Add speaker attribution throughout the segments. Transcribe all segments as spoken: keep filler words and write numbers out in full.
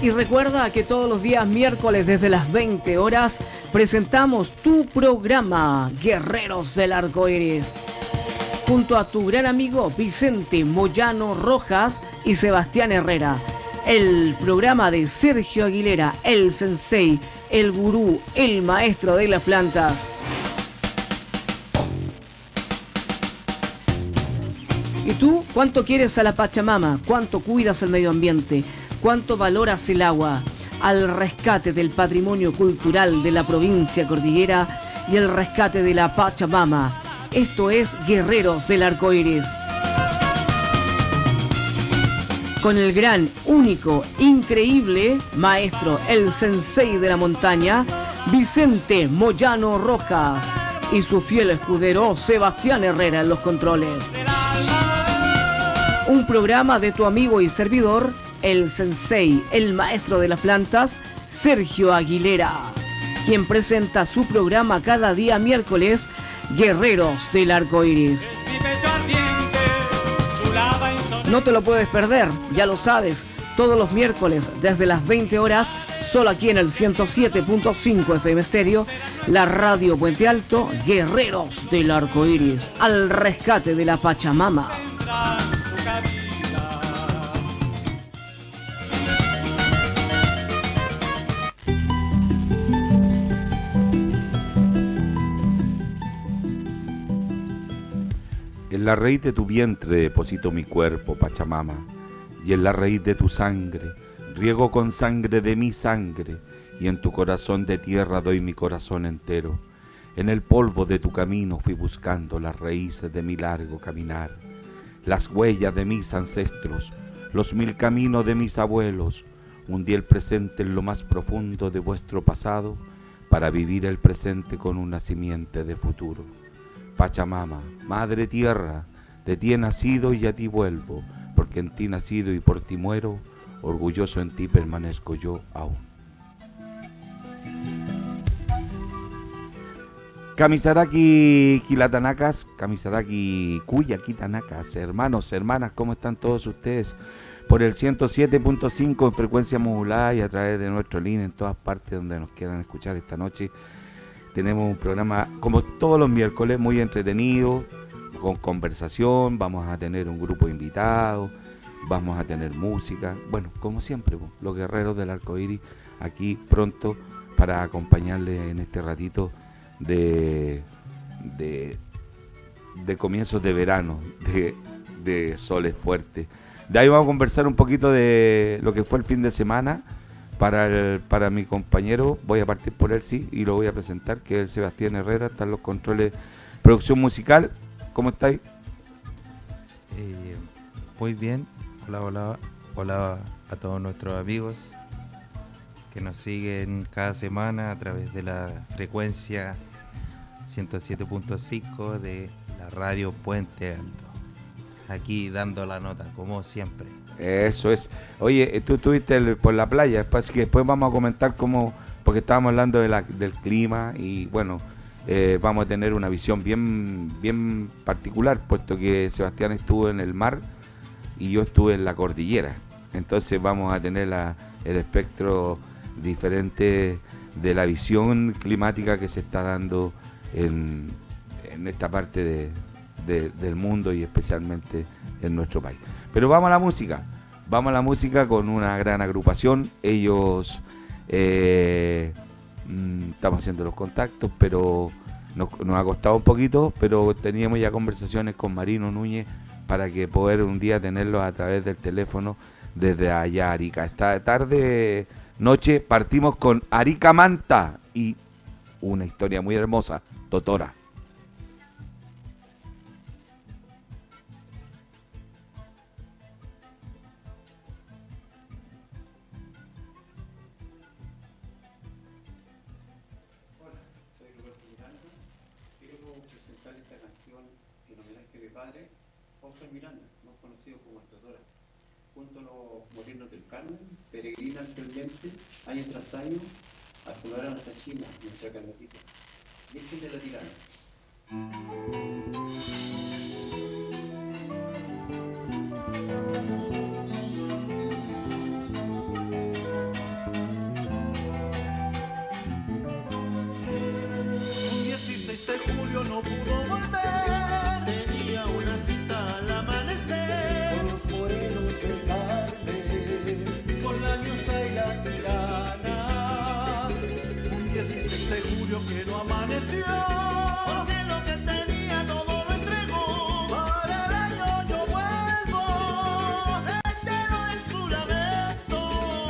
Speaker 1: Y recuerda que todos los días miércoles desde las veinte horas presentamos tu programa Guerreros del Arco Iris, junto a tu gran amigo Vicente Moyano Rojas y Sebastián Herrera. El programa de Sergio Aguilera, el sensei, el gurú, el maestro de las plantas. ¿Y tú cuánto quieres a la Pachamama? ¿Cuánto cuidas el medio ambiente? ¿Cuánto valoras el agua? Al rescate del patrimonio cultural de la provincia cordillera y el rescate de la Pachamama. Esto es Guerreros del Arco Iris. Con el gran, único, increíble maestro, el sensei de la montaña, Vicente Moyano Rojas, y su fiel escudero Sebastián Herrera en los controles. Un programa de tu amigo y servidor, el sensei, el maestro de las plantas, Sergio Aguilera, quien presenta su programa cada día miércoles, Guerreros del Arco Iris. No te lo puedes perder, ya lo sabes, todos los miércoles desde las veinte horas, solo aquí en el ciento siete punto cinco F M Stereo, la radio Puente Alto, Guerreros del Arco Iris, al rescate de la Pachamama.
Speaker 2: En la raíz de tu vientre deposito mi cuerpo, Pachamama, y en la raíz de tu sangre riego con sangre de mi sangre, y en tu corazón de tierra doy mi corazón entero. En el polvo de tu camino fui buscando las raíces de mi largo caminar, las huellas de mis ancestros, los mil caminos de mis abuelos. Hundí el presente en lo más profundo de vuestro pasado para vivir el presente con una simiente de futuro. Pachamama, Madre Tierra, de ti he nacido y a ti vuelvo, porque en ti nacido y por ti muero, orgulloso en ti permanezco yo aún. Kamisaraki Kilatanakas, Kamisaraki Kuya Kitanakas, hermanos, hermanas, ¿cómo están todos ustedes? Por el ciento siete punto cinco en frecuencia modulada y a través de nuestro link en todas partes donde nos quieran escuchar esta noche. Tenemos un programa, como todos los miércoles, muy entretenido, con conversación, vamos a tener un grupo de invitados, vamos a tener música, bueno, como siempre, los Guerreros del Arco Iris, aquí pronto para acompañarles en este ratito de, de, de comienzos de verano, de, de soles fuertes. De ahí vamos a conversar un poquito de lo que fue el fin de semana. Para, el, para mi compañero, voy a partir por él, sí, y lo voy a presentar, que es el Sebastián Herrera, está en los controles de producción musical. ¿Cómo estáis?
Speaker 3: Eh, muy bien, hola, hola, hola a todos nuestros amigos que nos siguen cada semana a través de la frecuencia ciento siete punto cinco de la radio Puente Alto. Aquí dando la nota, como siempre.
Speaker 2: Eso es. Oye, tú estuviste el, por la playa, así que después vamos a comentar cómo, porque estábamos hablando de la, del clima y bueno, eh, vamos a tener una visión bien, bien particular, puesto que Sebastián estuvo en el mar y yo estuve en la cordillera. Entonces vamos a tener la, el espectro diferente de la visión climática que se está dando en, en esta parte de, de, del mundo y especialmente en nuestro país. Pero vamos a la música, vamos a la música con una gran agrupación. Ellos, eh, mmm, estamos haciendo los contactos, pero nos, nos ha costado un poquito, pero teníamos ya conversaciones con Marino Núñez para que poder un día tenerlos a través del teléfono desde allá Arica. Esta tarde, noche, partimos con Arica Manta y una historia muy hermosa, Totora.
Speaker 4: Peregrina actualmente, año tras año, a saludar a nuestra China, nuestra Carlotita, Virgen de la Tirana.
Speaker 5: amaneció, porque lo que tenía todo lo entregó. Para el año yo vuelvo, se enteró en su lamento.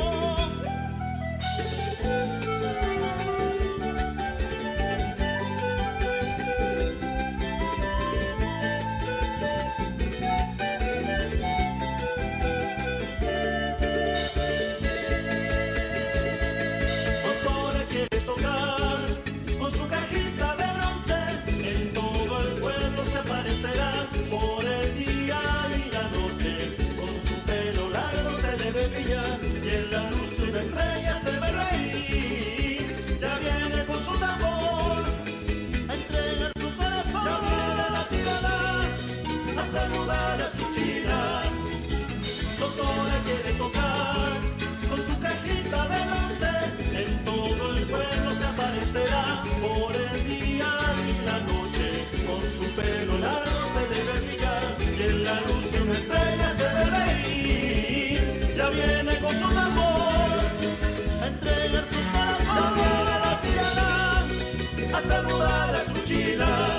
Speaker 5: Doctora quiere tocar con su cajita de bronce, en todo el pueblo se aparecerá por el día y la noche. Con su pelo largo se le ve brillar y en la luz de una estrella se ve reír. Ya viene con su tambor a entregar su corazón. Ya viene la tirana a saludar a su china. Doctora quiere tocar con su cajita de bronce, en todo el pueblo se aparecerá por el día y la noche. Con su pelo largo se le ve brillar y en la luz de una estrella se ve reír. Ya viene con su tambor a entregar su corazón. Ya viene la tirana a saludar a su china.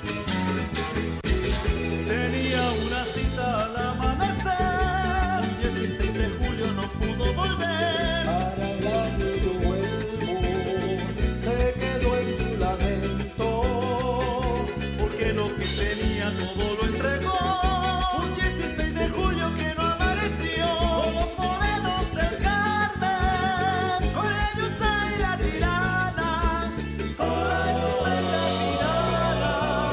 Speaker 5: Tenía una cita al amanecer, dieciséis de julio no pudo volver. Para el año yo vuelvo, se quedó en su lamento, porque lo que tenía todo lo entregó. Un dieciséis de julio que no amaneció, con los morenos del Carmen, con ellos hay la tirana, con ellos hay la tirana.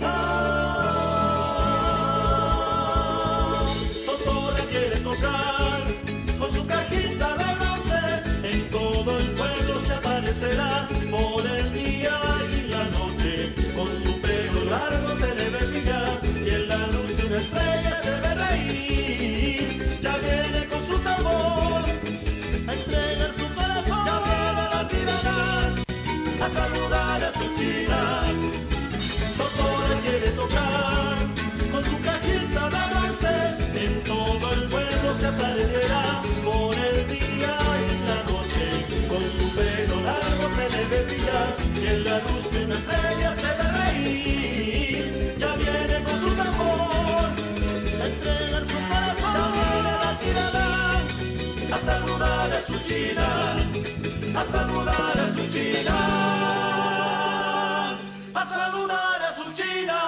Speaker 5: Ah, Doctora quiere tocar con su cajita de bronce, en todo el pueblo se aparecerá por el día y la noche. Con su pelo largo se le ve brillar y en la luz de una estrella se ve reír. Ya viene con su tambor a entregar su corazón. Ya viene la tirana a saludar a su china. Doctora quiere tocar con su cajita de bronce, en todo el pueblo se aparecerá por el día y la noche. Con su pelo largo se le ve brillar y en la luz de una estrella se ve reír. Ya viene con su tambor a entregar su corazón. Ya viene la tirana a saludar a su china, a saludar a su china, a saludar a su china.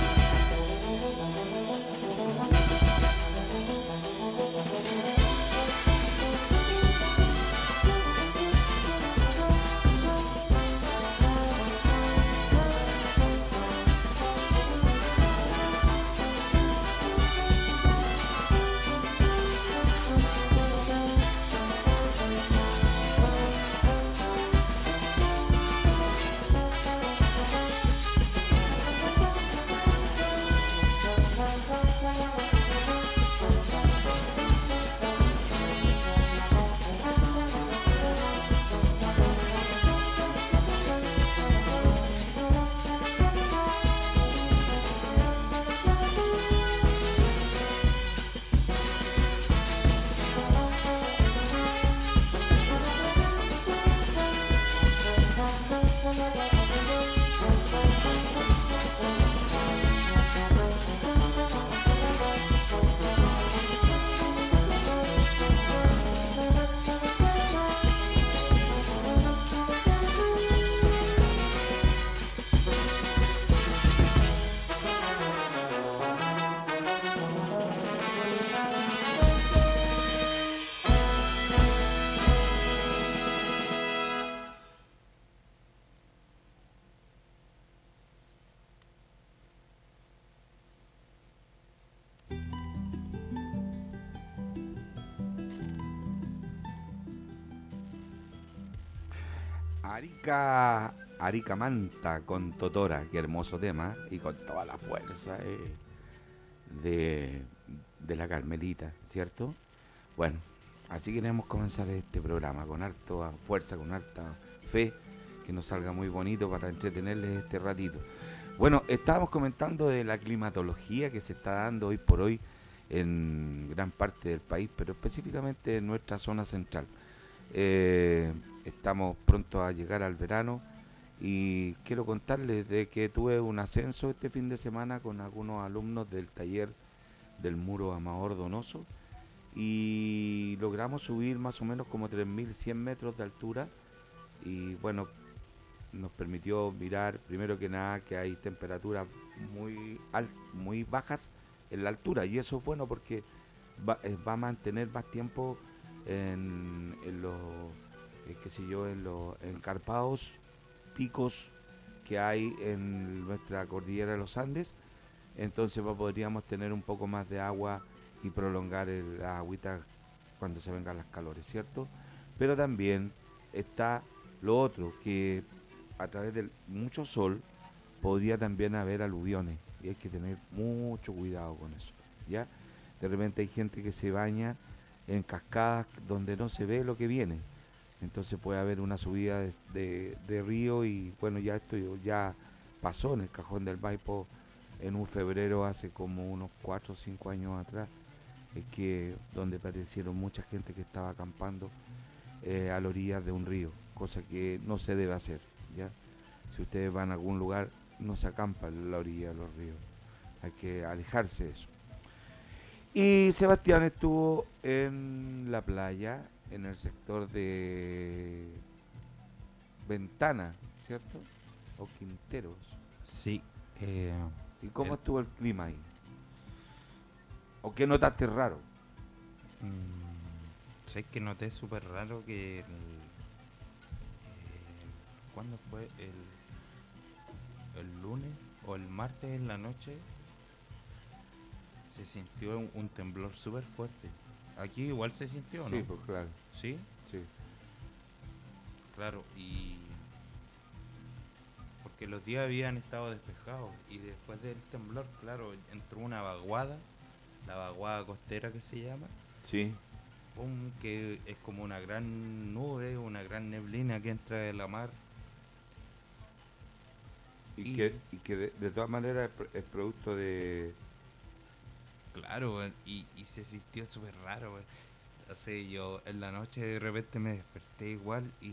Speaker 2: Arica, Arica Manta con Totora, qué hermoso tema, y con toda la fuerza eh, de, de la Carmelita, ¿cierto? Bueno, así queremos comenzar este programa, con harta fuerza, con harta fe, que nos salga muy bonito para entretenerles este ratito. Bueno, estábamos comentando de la climatología que se está dando hoy por hoy en gran parte del país, pero específicamente en nuestra zona central. Eh, estamos pronto a llegar al verano Y quiero contarles de que tuve un ascenso este fin de semana con algunos alumnos del taller del Muro Amador Donoso y logramos subir más o menos como tres mil cien metros de altura y bueno, nos permitió mirar primero que nada que hay temperaturas muy al- muy bajas en la altura y eso es bueno porque va, eh, va a mantener más tiempo en, en los eh, qué sé yo en los encarpados picos que hay en nuestra cordillera de los Andes, entonces pues, podríamos tener un poco más de agua y prolongar el, la agüita cuando se vengan las calores, ¿cierto? Pero también está lo otro, que a través de mucho sol podría también haber aluviones y hay que tener mucho cuidado con eso, ¿ya? De repente hay gente que se baña en cascadas donde no se ve lo que viene, entonces puede haber una subida de, de- de río y bueno, ya esto ya pasó en el Cajón del Maipo en un febrero hace como unos cuatro o cinco años atrás, es que donde aparecieron mucha gente que estaba acampando eh, a la orilla de un río, cosa que no se debe hacer, ¿ya? Si ustedes van a algún lugar, no se acampa en la orilla de los ríos, hay que alejarse de eso. Y Sebastián estuvo en la playa, en el sector de Ventana, ¿cierto? O Quinteros.
Speaker 3: Sí. eh,
Speaker 2: ¿Y cómo
Speaker 3: el-
Speaker 2: estuvo el clima ahí? ¿O qué notaste raro?
Speaker 3: mm, sé que noté súper raro que el, el- ¿cuándo fue? El, el lunes o el martes en la noche se sintió un, un temblor súper fuerte. Aquí igual se sintió, ¿no?
Speaker 2: Sí, pues claro,
Speaker 3: Sí,
Speaker 2: sí.
Speaker 3: claro, y porque los días habían estado despejados y después del temblor, claro, entró una vaguada, la vaguada costera que se llama,
Speaker 2: Sí,
Speaker 3: pum, que es como una gran nube, una gran neblina que entra de la mar.
Speaker 2: y,
Speaker 3: Y-
Speaker 2: que, y que de, de todas maneras es, pro- es producto de...
Speaker 3: Claro, weón, y, y se sintió súper raro, weón. O sea, yo en la noche de repente me desperté igual y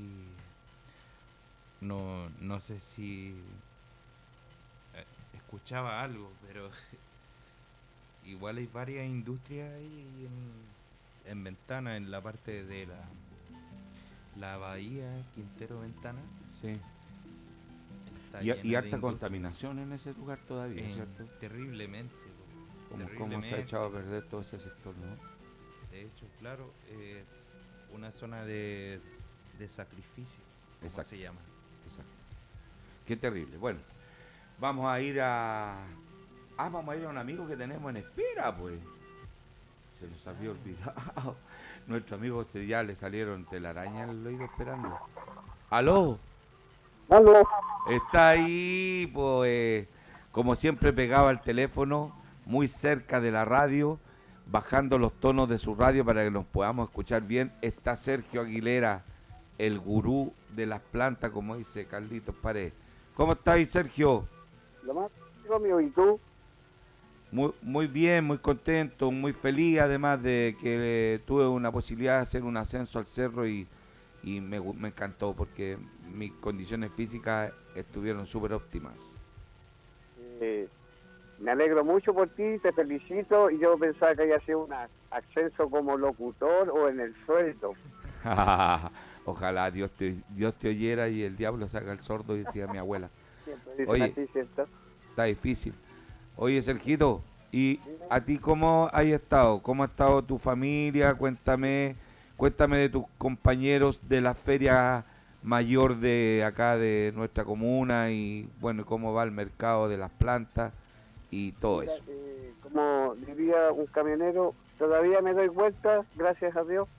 Speaker 3: no, no sé si eh, escuchaba algo, pero igual hay varias industrias ahí en, en Ventana, en la parte de la, la bahía, Quintero Ventana.
Speaker 2: Sí.
Speaker 3: Está
Speaker 2: Y,
Speaker 3: llena
Speaker 2: y
Speaker 3: de
Speaker 2: harta
Speaker 3: industria.
Speaker 2: contaminación en ese lugar todavía,
Speaker 3: Eh,
Speaker 2: ¿cierto?
Speaker 3: terriblemente, weón,
Speaker 2: Como, cómo se ha
Speaker 3: terriblemente.
Speaker 2: echado a perder todo ese sector, ¿no?
Speaker 3: De hecho, claro, es una zona de, de sacrificio, como
Speaker 2: Exacto.
Speaker 3: se llama.
Speaker 2: Exacto. Qué terrible. Bueno, vamos a ir a... Ah, vamos a ir a un amigo que tenemos en espera, pues. Se nos había olvidado. Nuestro amigo este, ya le salieron telarañas al oído esperando. ¡Aló!
Speaker 6: Aló.
Speaker 2: Está ahí, pues, como siempre pegado al teléfono, muy cerca de la radio, bajando los tonos de su radio para que nos podamos escuchar bien. Está Sergio Aguilera, el gurú de las plantas, como dice Carlitos Paredes. ¿Cómo estáis, Sergio?
Speaker 6: Lo más digo mío, ¿y tú?
Speaker 2: Muy, muy bien, muy contento, muy feliz, además de que eh, tuve una posibilidad de hacer un ascenso al cerro y, y me, gu- me encantó porque mis condiciones físicas estuvieron súper óptimas.
Speaker 6: Eh, me alegro mucho por ti, te felicito y yo pensaba que había sido un ascenso como locutor o en el sueldo.
Speaker 2: Ojalá Dios te, Dios te oyera y el diablo saca el sordo, decía mi abuela.
Speaker 6: Siempre dicen
Speaker 2: Oye.
Speaker 6: así, ¿cierto?
Speaker 2: Está difícil. Oye, Sergito, ¿y a ti cómo has estado? ¿Cómo ha estado tu familia? Cuéntame, cuéntame de tus compañeros de la feria mayor de acá de nuestra comuna y bueno, cómo va el mercado de las plantas y todo
Speaker 6: Mira,
Speaker 2: eso.
Speaker 6: eh, como diría un camionero, todavía me doy vuelta, gracias a Dios.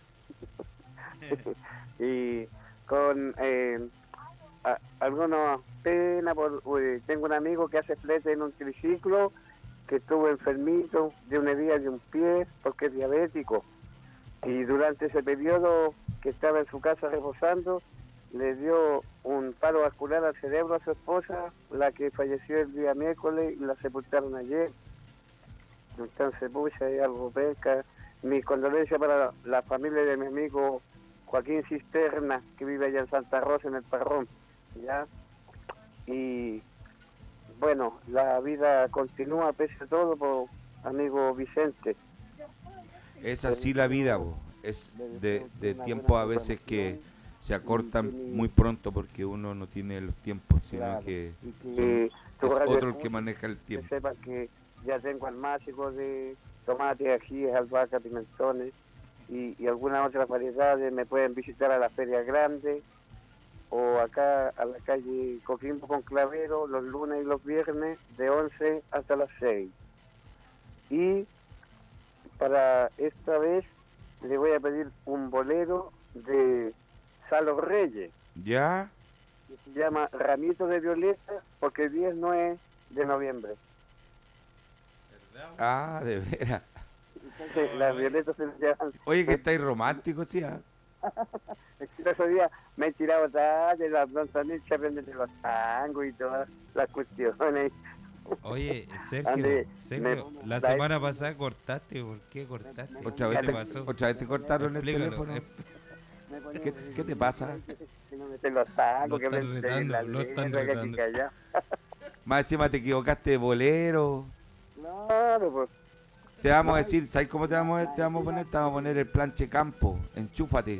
Speaker 6: Y con eh, a- alguna pena, por, eh, tengo un amigo que hace flete en un triciclo, que estuvo enfermito de una herida de un pie porque es diabético. Y durante ese periodo que estaba en su casa reposando, le dio un paro vascular al cerebro a su esposa, la que falleció el día miércoles y la sepultaron ayer. Entonces, pucha, hay algo pesca. Mis condolencias para la familia de mi amigo Joaquín Cisterna, que vive allá en Santa Rosa, en el Parrón, ¿ya? y bueno, la vida continúa pese a todo, por amigo Vicente.
Speaker 2: Es así la vida, po. Es de, de tiempo a veces que se acortan muy pronto porque uno no tiene los tiempos, sino
Speaker 6: Claro,
Speaker 2: que
Speaker 6: y
Speaker 2: son-
Speaker 6: que
Speaker 2: es
Speaker 6: tu radio
Speaker 2: otro el que
Speaker 6: escucha,
Speaker 2: maneja el
Speaker 6: que
Speaker 2: tiempo.
Speaker 6: sepan que ya tengo almácigos de tomate, ajíes, albahaca, pimentones y, y algunas otras variedades. Me pueden visitar a la Feria Grande o acá a la calle Coquimbo con Clavero los lunes y los viernes de once hasta las seis. Y para esta vez le voy a pedir un bolero de Salo Reyes,
Speaker 2: ¿Ya?
Speaker 6: que se llama Ramito de Violeta, porque el diez no es de noviembre.
Speaker 2: Ah, de veras.
Speaker 6: Entonces, las violetas se llaman.
Speaker 2: Oye, que estáis románticos, ¿sí? ah?
Speaker 6: El otro día me he tirado tarde, la también se aprenden de los tangos y todas las cuestiones.
Speaker 3: Oye, Sergio,
Speaker 6: Ande,
Speaker 3: Sergio,
Speaker 6: me-
Speaker 3: la
Speaker 6: la-
Speaker 3: semana pasada cortaste, ¿por qué cortaste?
Speaker 2: Otra
Speaker 3: ¿Qué
Speaker 2: vez,
Speaker 3: te
Speaker 2: te,
Speaker 3: pasó?
Speaker 2: otra vez te cortaron el
Speaker 3: Explícalo,
Speaker 2: teléfono.
Speaker 3: eh,
Speaker 6: Me ponía-
Speaker 2: ¿Qué, qué te pasa?
Speaker 6: Que no me sé los tangos,
Speaker 3: Lo
Speaker 6: que me
Speaker 3: están
Speaker 6: sé
Speaker 3: retando,
Speaker 6: la
Speaker 3: lo están
Speaker 6: letra, que aquí,
Speaker 3: retando.
Speaker 6: que allá.
Speaker 2: Más encima te equivocaste de bolero.
Speaker 6: Claro, pues.
Speaker 2: Te vamos a decir, ¿sabes cómo te vamos a, te vamos a poner? Te vamos a poner el planche campo. Enchúfate.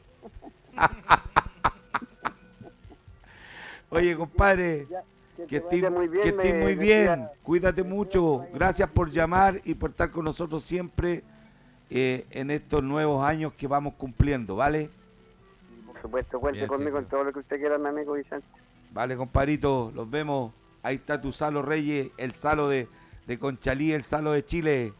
Speaker 2: Oye, compadre,
Speaker 6: Ya,
Speaker 2: que
Speaker 6: te
Speaker 2: estés
Speaker 6: vaya muy bien,
Speaker 2: que estés
Speaker 6: me
Speaker 2: muy
Speaker 6: decía-
Speaker 2: bien. Cuídate mucho. Gracias por llamar y por estar con nosotros siempre eh, en estos nuevos años que vamos cumpliendo, ¿vale?
Speaker 6: Por supuesto, cuente
Speaker 3: Bien,
Speaker 6: conmigo
Speaker 3: Sergio.
Speaker 6: en todo lo que usted quiera, mi amigo Vicente.
Speaker 2: Vale, compadrito, los vemos. Ahí está tu Salo Reyes, el Salo de, de Conchalí, el Salo de Chile.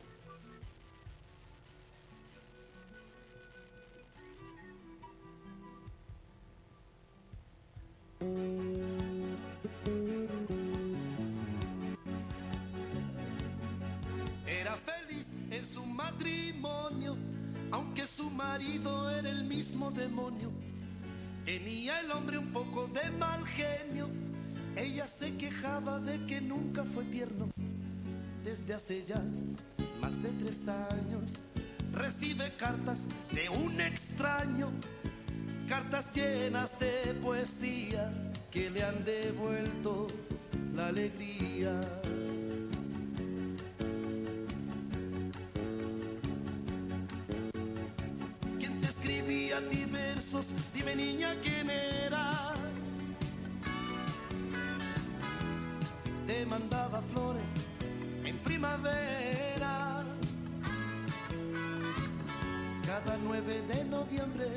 Speaker 5: Era feliz en su matrimonio, aunque su marido era el mismo demonio. Tenía el hombre un poco de mal genio, ella se quejaba de que nunca fue tierno. Desde hace ya más de tres años recibe cartas de un extraño, cartas llenas de poesía que le han devuelto la alegría. ¿Quién te escribía a ti versos? Dime, niña, ¿quién era? Te mandaba flores en primavera, cada nueve de noviembre,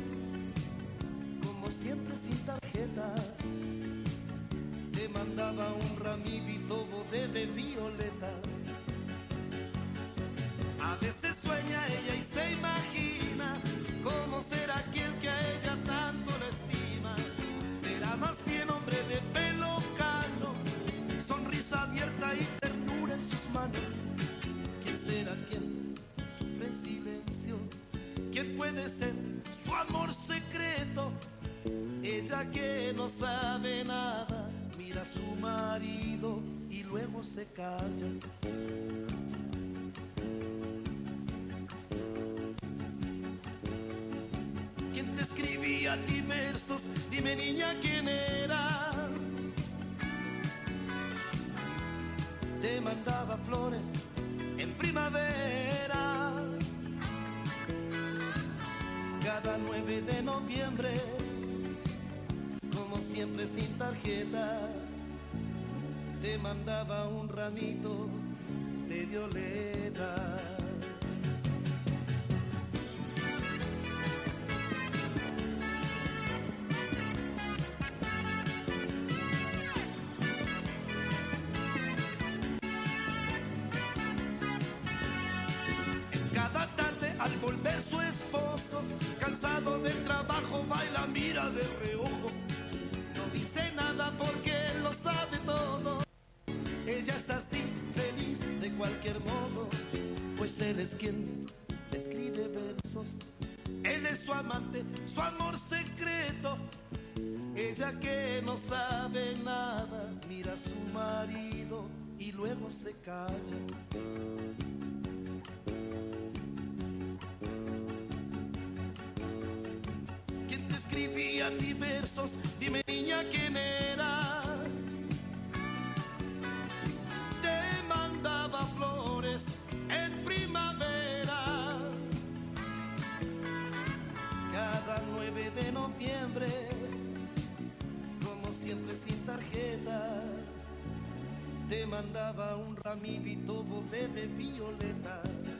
Speaker 5: como siempre sin tarjeta. Te mandaba un ramito de violeta. A veces sueña ella y se imagina cómo será aquel que a ella tanto la estima. Será más bien hombre de pelo cano, sonrisa abierta y ternura en sus manos. ¿Quién será quien sufre en silencio? ¿Quién puede ser su amor secreto? Ella que no sabe nada, mira a su marido y luego se calla. ¿Quién te escribía a ti versos? Dime, niña, ¿quién era? Te mandaba flores en primavera, cada nueve de noviembre, como siempre sin tarjeta. Te mandaba un ramito de violeta. Cada tarde al volver su esposo, cansado del trabajo, va y la mira de reojo. No dice nada porque él lo sabe todo. Ella es así, feliz de cualquier modo, pues él es quien le escribe versos. Él es su amante, su amor secreto. Ella que no sabe nada, mira a su marido y luego se calla. ¿Quién te escribía a ti versos? Dime, niña, ¿quién era?
Speaker 7: noviembre, como siempre sin tarjeta, te mandaba un ramito de violeta.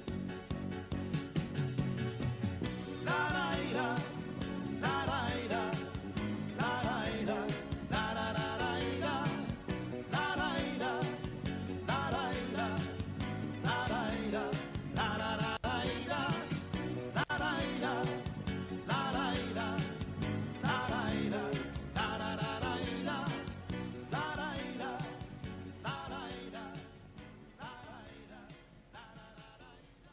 Speaker 7: La la ira, la la ira, la la ira, la la la la ira, la la ira, la la ira, la la ira, la la la la ira, la la ira, la la ira, la la ira, la la la la ira, la la ira, la la ira, la la ira, la la la la ira.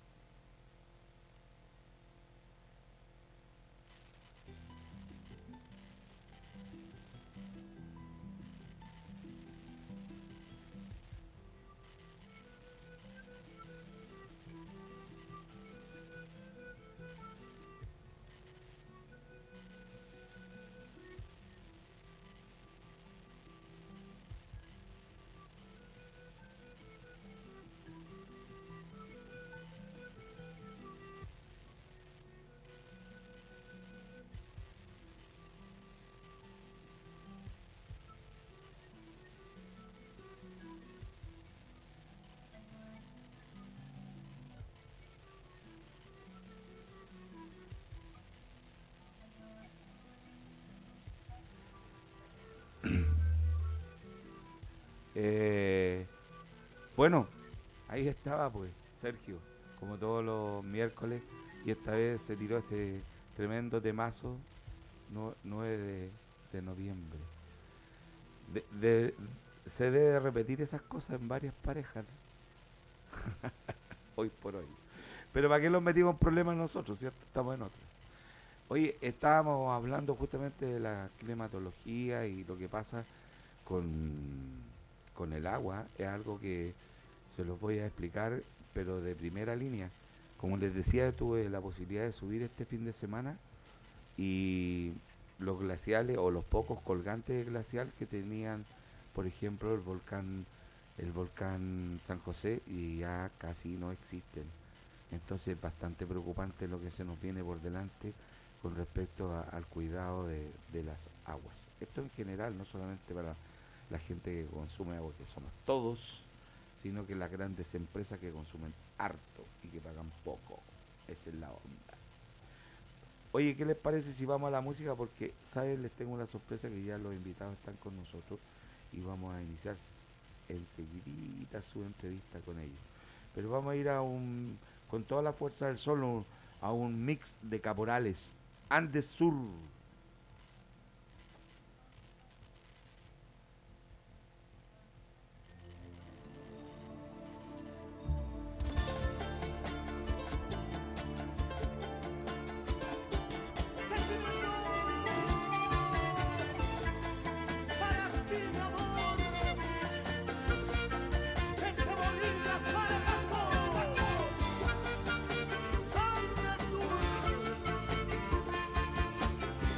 Speaker 2: Eh, bueno, ahí estaba pues Sergio, como todos los miércoles, y esta vez se tiró ese tremendo temazo, no- nueve de, de noviembre. De- de- se debe repetir esas cosas en varias parejas, ¿no? Hoy por hoy. Pero ¿para qué los metimos en problemas nosotros, cierto? Estamos en otra. Oye, estábamos hablando justamente de la climatología y lo que pasa con, con el agua. Es algo que se los voy a explicar, pero de primera línea. Como les decía, tuve la posibilidad de subir este fin de semana y los glaciales o los pocos colgantes de glacial que tenían, por ejemplo, el volcán, el volcán San José, y ya casi no existen. Entonces es bastante preocupante lo que se nos viene por delante con respecto a- al cuidado de, de las aguas. Esto en general, no solamente para la gente que consume agua, que somos todos, sino que las grandes empresas que consumen harto y que pagan poco. Esa es la onda. Oye, ¿qué les parece si vamos a la música? Porque, ¿saben? Les tengo una sorpresa, que ya los invitados están con nosotros y vamos a iniciar enseguidita su entrevista con ellos. Pero vamos a ir a un, con toda la fuerza del sol, un- a un mix de caporales. Andes Sur.
Speaker 7: Para ti, mi amor, esta bolita para todos, Ande Sur.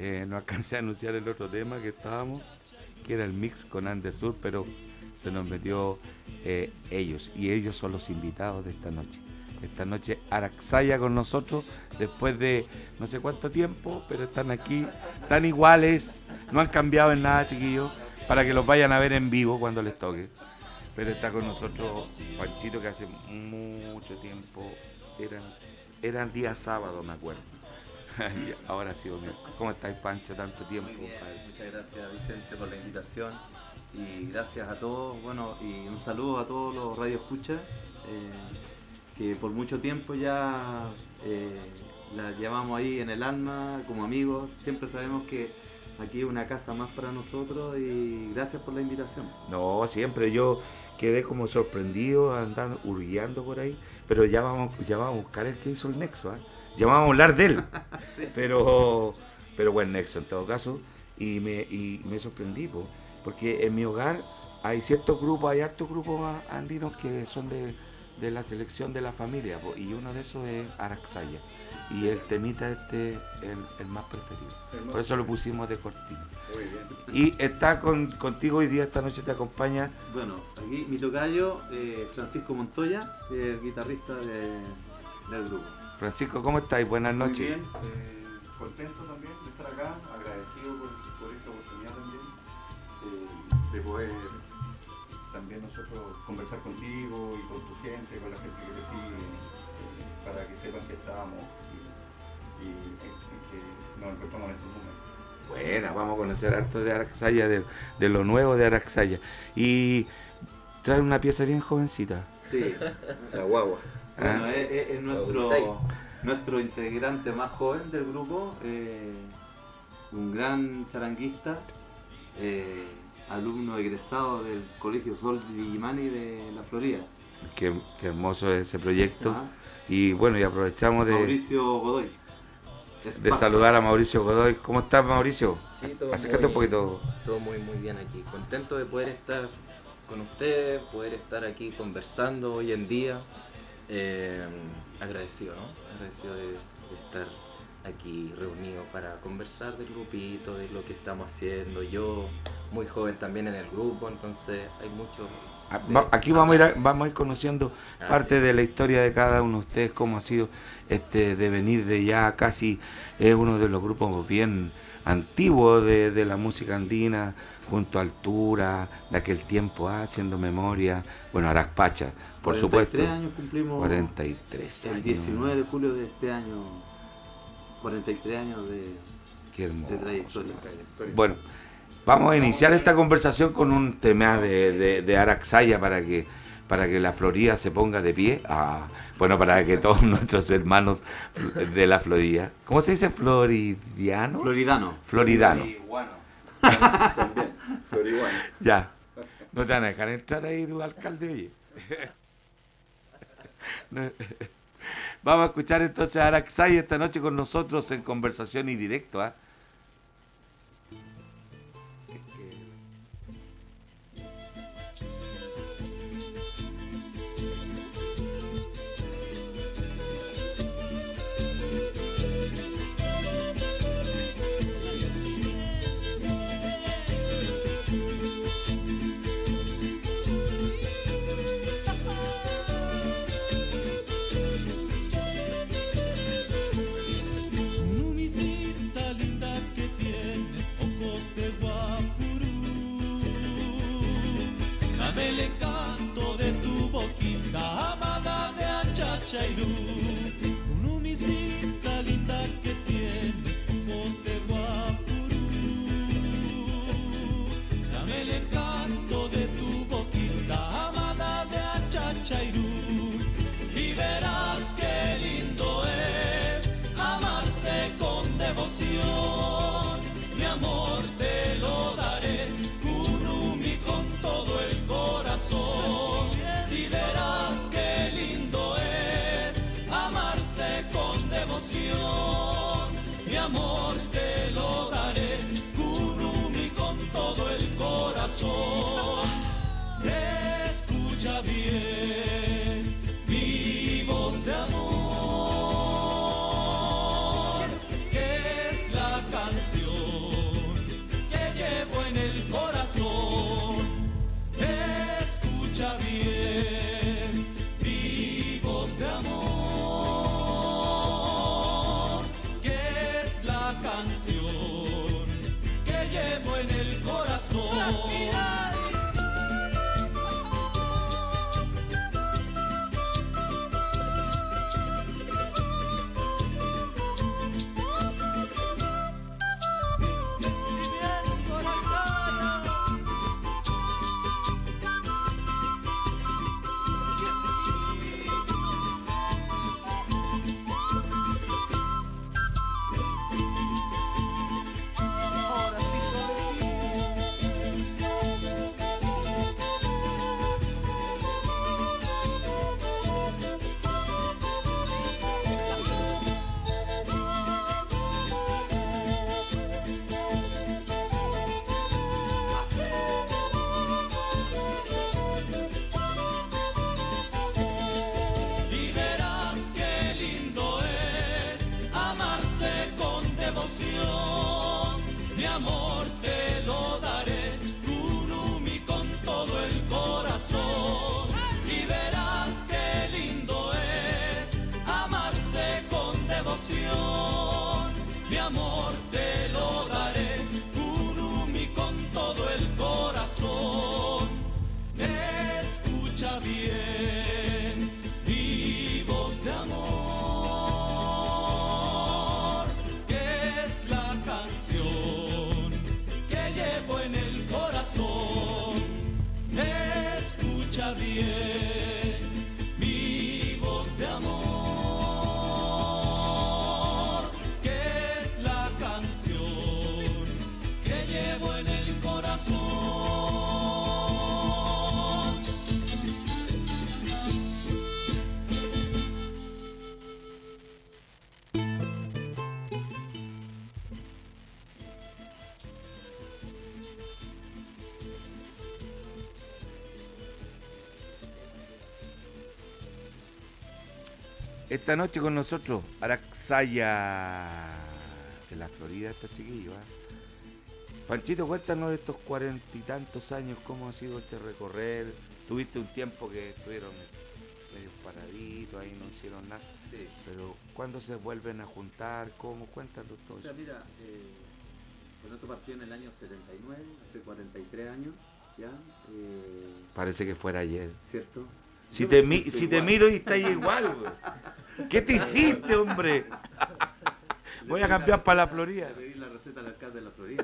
Speaker 2: Eh, no alcancé a anunciar el otro tema que estábamos, que era el mix con Andesur, pero se nos metió eh, ellos, y ellos son los invitados de esta noche. Esta noche Araxaya con nosotros, después de no sé cuánto tiempo, pero están aquí, están iguales, no han cambiado en nada, chiquillos, para que los vayan a ver en vivo cuando les toque. Pero está con nosotros Panchito, que hace mucho tiempo, era, era el día sábado, me acuerdo. Ahora sí, ¿cómo estáis, Pancho, tanto tiempo?
Speaker 8: Muy bien, muchas gracias, Vicente, por la invitación y gracias a todos, bueno, y un saludo a todos los radioescuchas eh, que por mucho tiempo ya eh, la llevamos ahí en el alma como amigos. Siempre sabemos que aquí es una casa más para nosotros y gracias por la invitación.
Speaker 2: No, siempre yo quedé como sorprendido andando, hurgueando por ahí, pero ya vamos, ya vamos a buscar el que hizo el Nexo, ¿eh? Ya vamos a hablar de él, sí. pero pero buen Nexo en todo caso, y me, y me sorprendí, po, porque en mi hogar hay ciertos grupos, hay hartos grupos andinos que son de, de la selección de la familia, po, y uno de esos es Araxaya, y el temita este es el, el más preferido, Hermoso. Por eso lo pusimos de cortina. Muy bien. Y está con, contigo hoy día, esta noche te acompaña.
Speaker 8: Bueno, aquí mi tocayo, eh, Francisco Montoya, el guitarrista de, del grupo.
Speaker 2: Francisco, ¿cómo estáis? Buenas noches.
Speaker 9: Muy bien, eh, contento también de estar acá, agradecido por, por esta oportunidad también, eh, de poder también nosotros conversar contigo y con tu gente, con la gente que te sigue, eh, para que sepan que estábamos y, y, y que nos encontramos en estos momentos.
Speaker 2: Buena, vamos a conocer harto de Araxaya, de, de lo nuevo de Araxaya. Y trae una pieza bien jovencita.
Speaker 8: Sí, la guagua. Bueno, es, es, es nuestro, nuestro integrante más joven del grupo, eh, un gran charanguista, eh, alumno egresado del Colegio Sol Villimani de la Florida.
Speaker 2: Qué, qué hermoso es ese proyecto.
Speaker 8: Ajá.
Speaker 2: Y bueno, y aprovechamos de,
Speaker 8: Mauricio Godoy.
Speaker 2: de saludar a Mauricio Godoy. ¿Cómo estás, Mauricio?
Speaker 10: Sí, todo
Speaker 2: Acércate
Speaker 10: muy,
Speaker 2: un poquito.
Speaker 10: Todo muy muy bien aquí. Contento de poder estar con ustedes, poder estar aquí conversando hoy en día. Eh, agradecido, ¿no? Agradecido de, de estar aquí reunidos para conversar del grupito, de lo que estamos haciendo. Yo, muy joven también en el grupo, entonces hay mucho... De...
Speaker 2: Aquí vamos a, ir a, vamos a ir conociendo ah, parte sí. de la historia de cada uno de ustedes, cómo ha sido este de venir de ya casi, es uno de los grupos bien antiguos de, de la música andina, junto a Altura, de aquel tiempo, ah, haciendo memoria, bueno, Aracpacha, por supuesto.
Speaker 8: cuarenta y tres años cumplimos.
Speaker 2: cuarenta y tres años.
Speaker 8: El diecinueve de julio de este año, cuarenta y tres años de,
Speaker 2: Qué hermoso.
Speaker 8: de trayectoria.
Speaker 2: Bueno, vamos a iniciar esta conversación con un tema de, de, de Araxaya para que, para que la Florida se ponga de pie. Ah, bueno, para que todos nuestros hermanos de la Florida. ¿Cómo se dice? ¿Floridiano?
Speaker 8: Floridano.
Speaker 2: Floridano.
Speaker 9: Florihuano.
Speaker 8: También. Florihuano.
Speaker 2: Ya. No te van a dejar entrar ahí tu alcalde, oye. No. Vamos a escuchar entonces a Araxaya esta noche con nosotros en conversación y directo, ¿ah? ¿eh?
Speaker 5: El encanto de tu boquita amada de Achachairú, una humisita linda que tienes, ojos de guapurú. Dame el encanto de tu boquita amada de Achachairú y verás qué lindo es amarse con devoción. Mi amor te lo daré, con todo el corazón.
Speaker 7: Y verás qué lindo es amarse con devoción. Mi amor te lo daré, Kurumi, con todo el corazón. Y verás qué lindo es amarse con devoción. Mi amor te lo daré, Kurumi, con todo el corazón. Escucha bien mi voz de amor, que es la canción que llevo en el corazón. Escucha bien mi voz de amor, que es la canción que llevo en el corazón.
Speaker 2: Esta noche con nosotros, Araxaya de la Florida, estos chiquillos. ¿eh? Panchito, cuéntanos de estos cuarenta y tantos años, cómo ha sido este recorrer. Tuviste un tiempo que estuvieron medio paraditos, ahí no hicieron nada.
Speaker 8: Sí.
Speaker 2: Pero ¿cuándo se vuelven a juntar? ¿Cómo? Cuéntanos todo
Speaker 8: O sea,
Speaker 2: eso.
Speaker 8: mira, eh, bueno, esto partió en el año setenta y nueve, hace cuarenta y tres años, ¿ya? Eh,
Speaker 2: Parece que fuera ayer.
Speaker 8: ¿Cierto?
Speaker 2: Si
Speaker 8: Yo
Speaker 2: te,
Speaker 8: me
Speaker 2: mi-
Speaker 8: siento
Speaker 2: si te
Speaker 8: igual.
Speaker 2: miro y estás igual, güey. ¿Qué te hiciste, hombre? Voy a cambiar para la Florida.
Speaker 8: Le pedí la receta al alcalde de la Florida.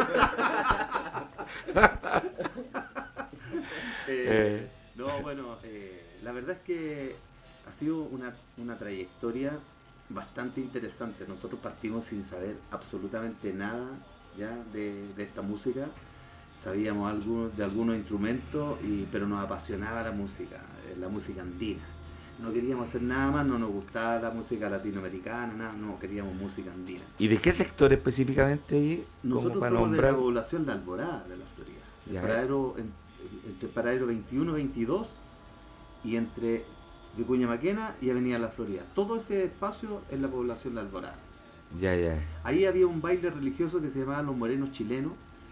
Speaker 8: Eh,
Speaker 2: Eh.
Speaker 8: No, bueno, eh, la verdad es que ha sido una, una trayectoria bastante interesante. Nosotros partimos sin saber absolutamente nada ya de, de esta música. Sabíamos algo, de algunos instrumentos, y, pero nos apasionaba la música, eh, la música andina. No queríamos hacer nada más, no nos gustaba la música latinoamericana, nada, no queríamos música andina.
Speaker 2: ¿Y de qué sector específicamente ahí? Como
Speaker 8: Nosotros
Speaker 2: para
Speaker 8: somos
Speaker 2: nombrar.
Speaker 8: de la población La Alborada de la Florida, el
Speaker 2: Ya.
Speaker 8: paradero, en- entre paradero veintiuno veintidós y entre Vicuña Maquena y Avenida La Florida. Todo ese espacio es la población La Alborada.
Speaker 2: Ya, ya.
Speaker 8: Ahí había un baile religioso que se llamaba Los Morenos Chilenos,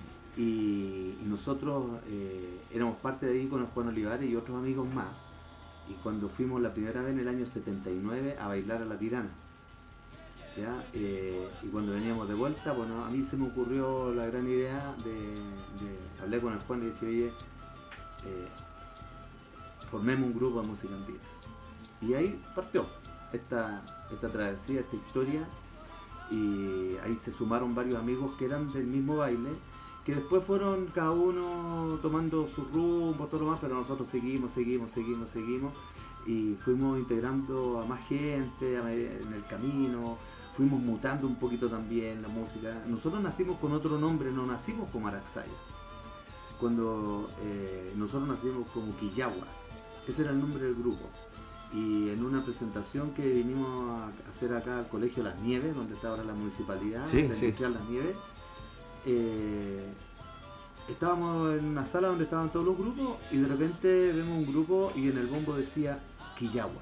Speaker 8: y, y nosotros eh, éramos parte de ahí con el Juan Olivares y otros amigos más. Y cuando fuimos la primera vez en el año setenta y nueve a bailar a La Tirana, ¿ya? Eh, y cuando veníamos de vuelta, bueno, a mí se me ocurrió la gran idea de, de hablar con el Juan y dije, oye, eh, formemos un grupo de música andina. Y ahí partió esta, esta travesía, esta historia, y ahí se sumaron varios amigos que eran del mismo baile, que después fueron cada uno tomando su rumbo, todo lo más, pero nosotros seguimos, seguimos, seguimos, seguimos, y fuimos integrando a más gente a medida- en el camino, fuimos mutando un poquito también la música. Nosotros nacimos con otro nombre, no nacimos como Araxaya. Cuando eh, nosotros nacimos como Quillagua, ese era el nombre del grupo. Y en una presentación que vinimos a hacer acá al Colegio Las Nieves, donde está ahora la municipalidad,
Speaker 2: Sí,
Speaker 8: la
Speaker 2: sí.
Speaker 8: Industrial Las Nieves, eh, estábamos en una sala donde estaban todos los grupos y de repente vemos un grupo y en el bombo decía Quillagua.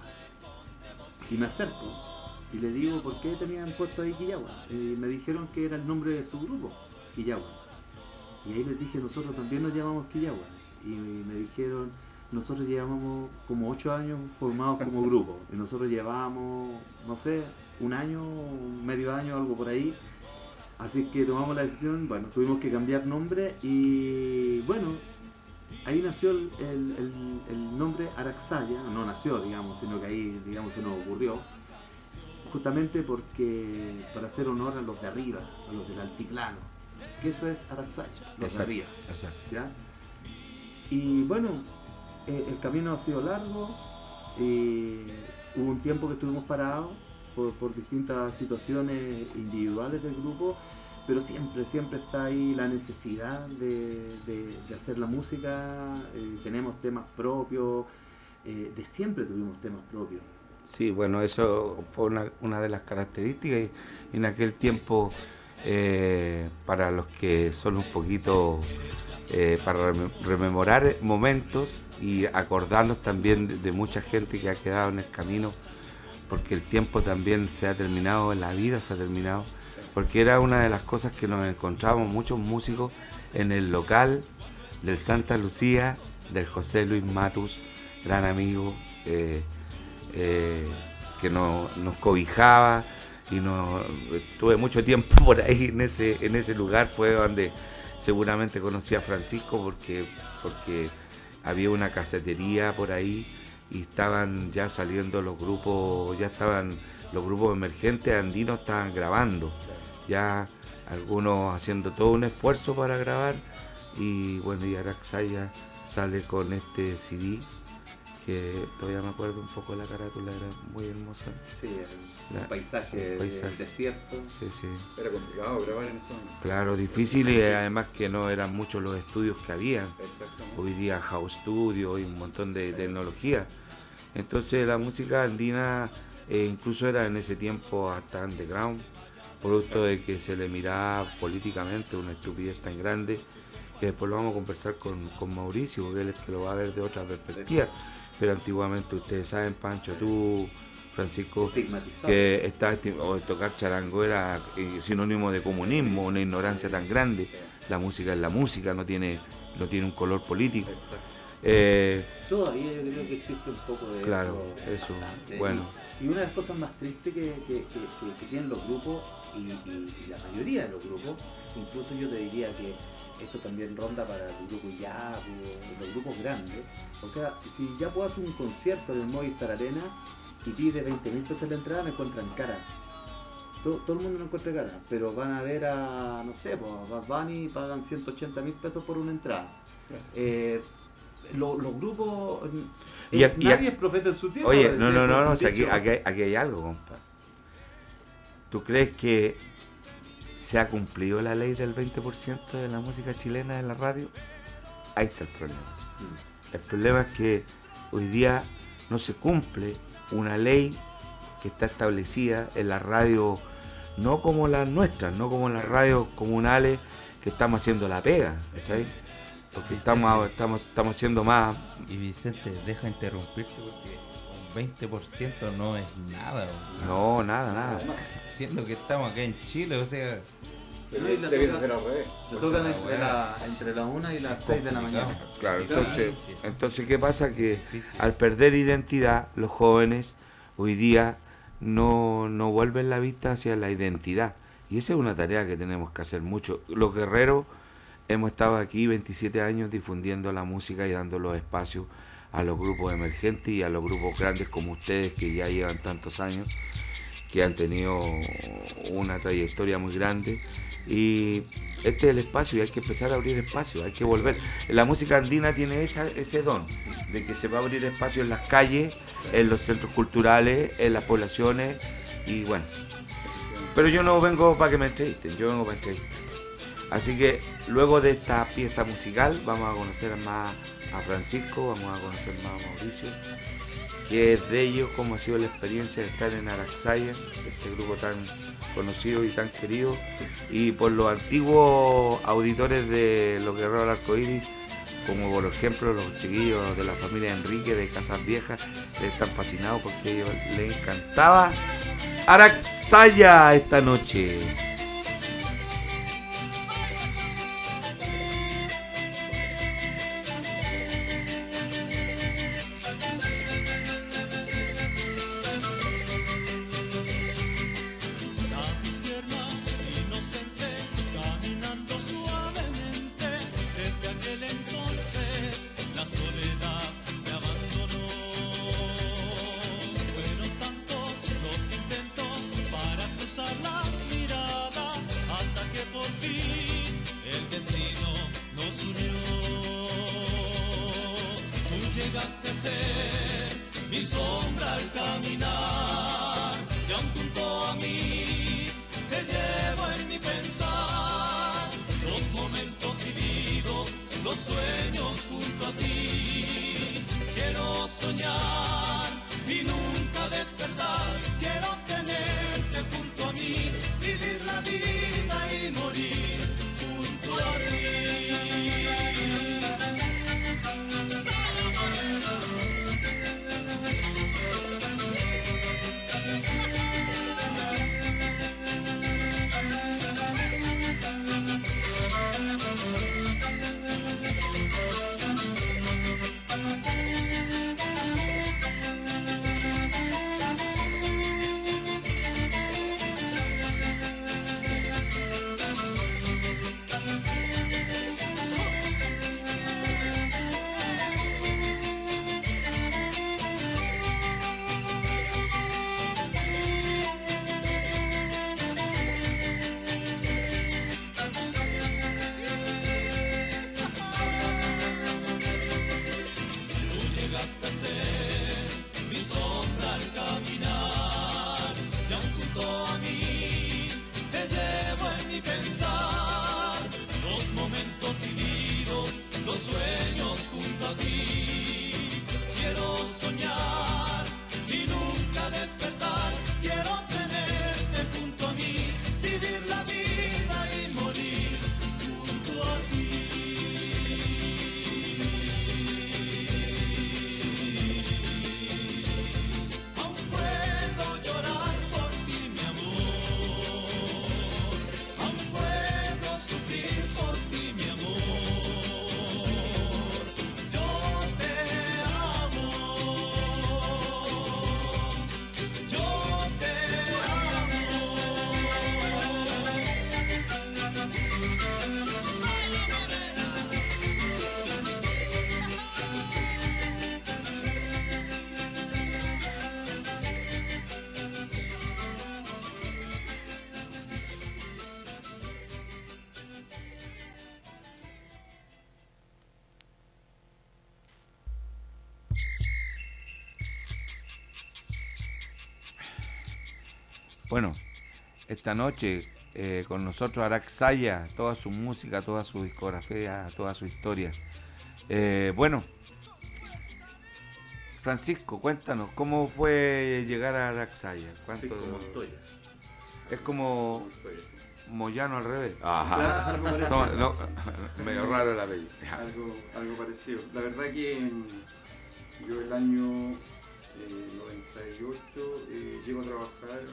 Speaker 8: Y me acerco y le digo por qué tenían puesto ahí Quillagua. Y me dijeron que era el nombre de su grupo, Quillagua. Y ahí les dije, nosotros también nos llamamos Quillagua. Y me dijeron, nosotros llevamos como ocho años formados como grupo. Y nosotros llevábamos, no sé, un año, medio año, algo por ahí, Así que tomamos la decisión, bueno, tuvimos que cambiar nombre y bueno, ahí nació el, el- el- el nombre Araxaya, no nació, digamos, sino que ahí, digamos, se nos ocurrió, justamente porque para hacer honor a los de arriba, a los del altiplano, que eso es Araxaya, los de
Speaker 2: Exacto,
Speaker 8: arriba,
Speaker 2: exacto.
Speaker 8: ¿ya? Y bueno, eh, el camino ha sido largo, eh, hubo un tiempo que estuvimos parados por, por distintas situaciones individuales del grupo, pero siempre, siempre está ahí la necesidad de, de- de hacer la música, eh, tenemos temas propios, eh, de siempre tuvimos temas propios.
Speaker 2: Sí, bueno, eso fue una, una de las características y en aquel tiempo, eh, para los que son un poquito, eh, para rem- rememorar momentos y acordarnos también de, de mucha gente que ha quedado en el camino, porque el tiempo también se ha terminado, la vida se ha terminado, porque era una de las cosas que nos encontrábamos muchos músicos en el local del Santa Lucía, del José Luis Matus, gran amigo, eh, eh, que no- nos cobijaba y no, tuve mucho tiempo por ahí en ese, en ese lugar, fue donde seguramente conocí a Francisco porque, porque había una casetería por ahí y estaban ya saliendo los grupos, ya estaban los grupos emergentes andinos, estaban grabando, ya algunos haciendo todo un esfuerzo para grabar y bueno, y Araxaya sale con este C D que todavía me acuerdo un poco de la carátula, era muy hermosa.
Speaker 8: Sí, el,
Speaker 2: La-
Speaker 8: el paisaje,
Speaker 2: el paisaje.
Speaker 8: del desierto.
Speaker 2: Sí, sí.
Speaker 9: Era complicado grabar en eso.
Speaker 2: Claro, difícil y además que no eran muchos los estudios que había.
Speaker 9: Exactamente.
Speaker 2: Hoy día House Studio y un montón de tecnología. Entonces la música andina eh, incluso era en ese tiempo hasta underground, producto de que se le miraba políticamente una estupidez tan grande que después lo vamos a conversar con, con Mauricio, porque él es que lo va a ver de otra perspectiva. Pero antiguamente ustedes saben, Pancho, tú, Francisco,
Speaker 8: Estigmatizado.
Speaker 2: que está esti- o tocar charango era eh, sinónimo de comunismo, una ignorancia tan grande. La música es la música, no tiene, no tiene un color político. Eh,
Speaker 8: Todavía yo creo que existe un poco de
Speaker 2: Claro,
Speaker 8: eso.
Speaker 2: eso,
Speaker 8: bastante.
Speaker 2: bueno.
Speaker 8: Y, y una de las cosas más tristes que, que- que- que- que tienen los grupos, y, y- y la mayoría de los grupos, incluso yo te diría que esto también ronda para el grupo Yapu, los grupos grandes. O sea, si Yapu hace un concierto en el Movistar Arena y pide veinte mil pesos la entrada, me encuentran cara. Todo, todo el mundo no encuentra cara, pero van a ver a, no sé, pues, a Bad Bunny y pagan ciento ochenta mil pesos por una entrada. Eh, lo- los grupos, eh,
Speaker 2: Y a- y a-
Speaker 8: nadie es profeta en su tiempo.
Speaker 2: Oye,
Speaker 8: de-
Speaker 2: no,
Speaker 8: de
Speaker 2: no,
Speaker 8: eso
Speaker 2: no,
Speaker 8: es
Speaker 2: no,
Speaker 8: un
Speaker 2: si aquí,
Speaker 8: dicho.
Speaker 2: aquí, hay- aquí hay algo, compa. ¿Tú crees que se ha cumplido la ley del veinte por ciento de la música chilena en la radio? Ahí está el problema.
Speaker 8: Mm.
Speaker 2: El problema es que hoy día no se cumple una ley que está establecida en la radio, no como las nuestras, no como las radios comunales que estamos haciendo la pega, ¿cachai? Porque estamos, estamos, estamos haciendo más.
Speaker 3: Y Vicente, deja interrumpirte porque un veinte por ciento no es nada. weón.
Speaker 2: No, nada, nada.
Speaker 3: Siendo que estamos acá en Chile, o sea,
Speaker 8: No, y la
Speaker 9: Debiese
Speaker 8: toca-
Speaker 9: ser al revés.
Speaker 8: Le tocan
Speaker 3: la
Speaker 8: entre,
Speaker 3: weá
Speaker 8: la,
Speaker 3: es-
Speaker 8: entre las una y las
Speaker 3: es
Speaker 8: seis de la
Speaker 3: complicado.
Speaker 8: mañana.
Speaker 2: Claro,
Speaker 3: Claro,
Speaker 2: entonces,
Speaker 3: sí.
Speaker 2: entonces ¿qué pasa? Que
Speaker 3: difícil.
Speaker 2: al perder identidad, los jóvenes hoy día no, no vuelven la vista hacia la identidad. Y esa es una tarea que tenemos que hacer mucho. Los guerreros hemos estado aquí veintisiete años difundiendo la música y dando los espacios a los grupos emergentes y a los grupos grandes como ustedes que ya llevan tantos años, que han tenido una trayectoria muy grande. Y este es el espacio y hay que empezar a abrir espacio, hay que volver. La música andina tiene esa, ese don de que se va a abrir espacio en las calles, en los centros culturales, en las poblaciones y bueno. Pero yo no vengo para que me entrevisten, yo vengo para entrevistar. Así que luego de esta pieza musical vamos a conocer más a Francisco, vamos a conocer más a Mauricio, que es de ellos, cómo ha sido la experiencia de estar en Araxaya, este grupo tan conocido y tan querido, y por los antiguos auditores de Los Guerreros del Arcoíris, como por ejemplo los chiquillos de la familia Enrique de Casas Viejas, están fascinados porque a ellos les encantaba Araxaya esta noche.
Speaker 5: Tan tierna, inocente,
Speaker 2: Bueno, esta noche eh, con nosotros Araxaya, toda su música, toda su discografía, toda su historia. Eh, bueno, Francisco, cuéntanos, ¿cómo fue llegar a Araxaya? ¿Cuánto?
Speaker 9: Sí, como estoy.
Speaker 2: Es como
Speaker 9: Como estoy, sí.
Speaker 2: Moyano al revés.
Speaker 9: Claro, algo parecido.
Speaker 2: No, no, medio raro el apellido.
Speaker 9: Algo, algo parecido. La verdad que mm, yo el año eh, noventa y ocho eh, llego a trabajar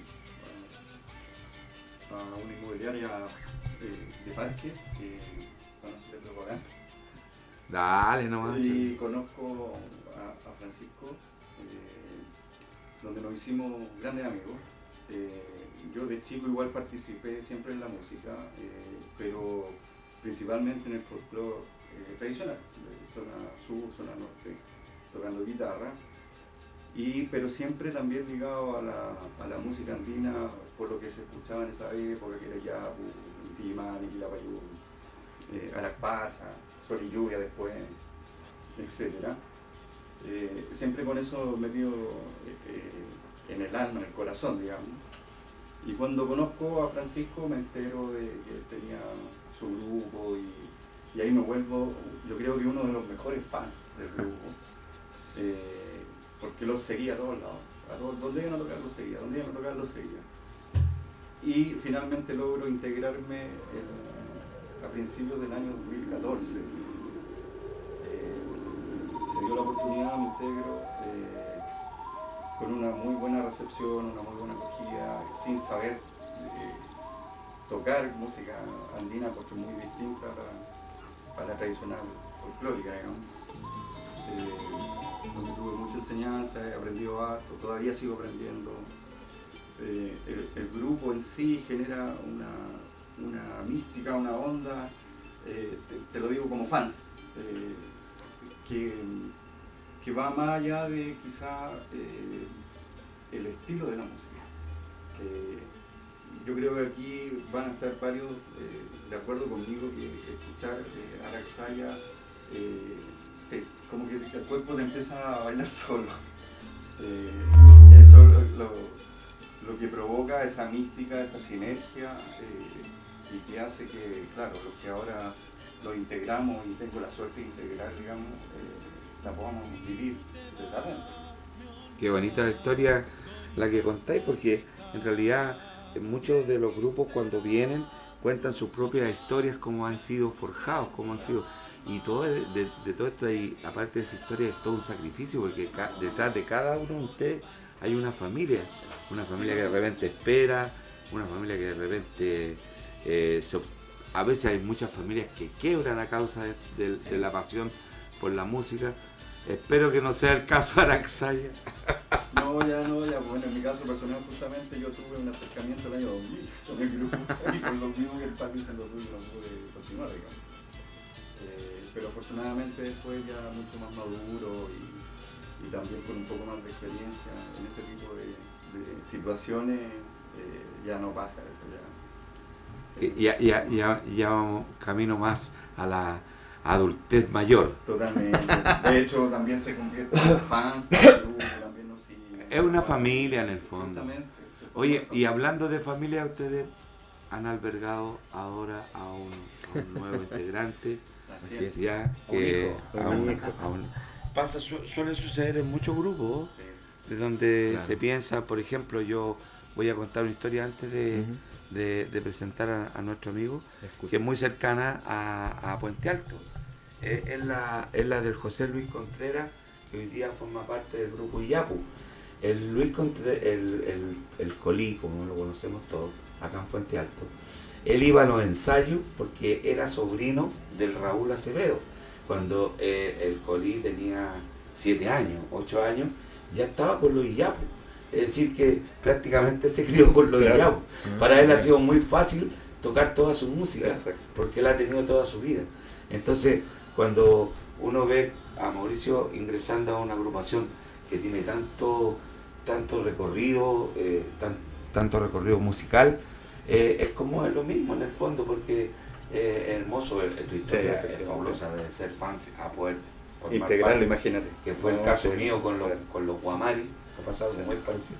Speaker 9: a, a una inmobiliaria eh, de parques, eh, para no hacer propaganda.
Speaker 2: Dale, nomás.
Speaker 9: Y conozco a, a Francisco, eh, donde nos hicimos grandes amigos. Eh, yo de chico igual participé siempre en la música, eh, pero principalmente en el folclore eh, tradicional, de zona sur, zona norte, tocando guitarra, y, pero siempre también ligado a la, a la música andina, por lo que se escuchaba en esa época, que era Yapu, Timani, Quilapayún, eh, Aracpacha, Sol y Lluvia después, etcétera. Eh, siempre con eso metido eh, en el alma, en el corazón, digamos. Y cuando conozco a Francisco me entero de que él tenía su grupo y, y ahí me vuelvo, yo creo que uno de los mejores fans del grupo, eh, porque los seguía a todos lados, a todos, donde iban a tocar los seguía, donde iban a tocar los seguía. Y finalmente logro integrarme el, a principios del año dos mil catorce. Eh, se dio la oportunidad, me integro. Eh, con una muy buena recepción, una muy buena acogida, sin saber eh, tocar música andina porque es muy distinta a la, a la tradicional folclórica, digamos. Eh, donde tuve mucha enseñanza, he aprendido harto, todavía sigo aprendiendo. Eh, el, el grupo en sí genera una, una mística, una onda, eh, te, te lo digo como fans, eh, que que va más allá de quizá eh, el estilo de la música. Que yo creo que aquí van a estar varios eh, de acuerdo conmigo que escuchar eh, Araxaya, eh, te, como que el cuerpo te empieza a bailar solo. Eh, eso es lo, lo, lo que provoca esa mística, esa sinergia eh, y que hace que, claro, los que ahora lo integramos y tengo la suerte de integrar, digamos, eh, la podamos vivir de talento.
Speaker 2: Qué bonita historia la que contáis, porque en realidad muchos de los grupos cuando vienen cuentan sus propias historias, cómo han sido forjados, cómo han sido, y todo de, de, de todo esto hay, aparte de esa historia, es todo un sacrificio, porque ca, detrás de cada uno de ustedes hay una familia, una familia que de repente espera, una familia que de repente eh, se, a veces hay muchas familias que quiebran a causa de, de, de la pasión por la música. Espero que no sea el caso Araxaya.
Speaker 9: No, ya no, ya, bueno, en mi caso personal justamente yo tuve un acercamiento el año dos mil con el grupo y con lo mismo que el Paco se lo tuve y no pude continuar, digamos. Eh, pero afortunadamente después ya mucho más maduro y, y también con un poco más de experiencia en este tipo de, de situaciones, eh, ya no pasa eso, ya.
Speaker 2: Ya, ya, ya, ya vamos camino más a la adultez mayor.
Speaker 9: Totalmente. De hecho, también se convierte en fans del grupo, también nos siguen.
Speaker 2: Es una familia en el fondo.
Speaker 9: Justamente.
Speaker 2: Oye, y hablando de familia, ustedes han albergado ahora a un, a un nuevo integrante.
Speaker 9: Así es.
Speaker 2: Ya,
Speaker 9: A un
Speaker 2: que
Speaker 9: hijo,
Speaker 2: a
Speaker 9: a un
Speaker 2: un-
Speaker 9: hijo.
Speaker 2: a un- pasa, su- suele suceder en muchos grupos,
Speaker 9: Sí.
Speaker 2: de donde
Speaker 3: Claro.
Speaker 2: se piensa, por ejemplo, yo voy a contar una historia antes de,
Speaker 3: Ujú.
Speaker 2: de- de presentar a, a nuestro amigo,
Speaker 3: Escucha.
Speaker 2: que es muy cercana a, a Puente Alto. Eh, es, la, es la del José Luis Contreras, que hoy día forma parte del grupo Iyapu. El Luis Contreras, el, el, el Colí, como lo conocemos todos, acá en Puente Alto, él iba a los ensayos porque era sobrino del Raúl Acevedo. Cuando eh, el Colí tenía siete años, ocho años, ya estaba con los Iyapu. Es decir, que prácticamente se crió con los
Speaker 9: Claro.
Speaker 2: Iyapu. Para él ha sido muy fácil tocar toda su música,
Speaker 9: Exacto.
Speaker 2: porque él ha tenido toda su vida. Entonces, cuando uno ve a Mauricio ingresando a una agrupación que tiene tanto, tanto recorrido, eh, tan- tanto recorrido musical, eh, es como es lo mismo en el fondo, porque eh, es hermoso, eh, tu historia es
Speaker 9: efectivamente.
Speaker 2: fabulosa de ser fans a poder formar
Speaker 9: Integrarlo,
Speaker 2: parte,
Speaker 9: imagínate.
Speaker 2: que fue el
Speaker 9: No,
Speaker 2: caso
Speaker 9: sí.
Speaker 2: mío con los,
Speaker 9: Claro.
Speaker 2: con los Guamari, ha pasado
Speaker 9: Sí.
Speaker 2: muy parecido.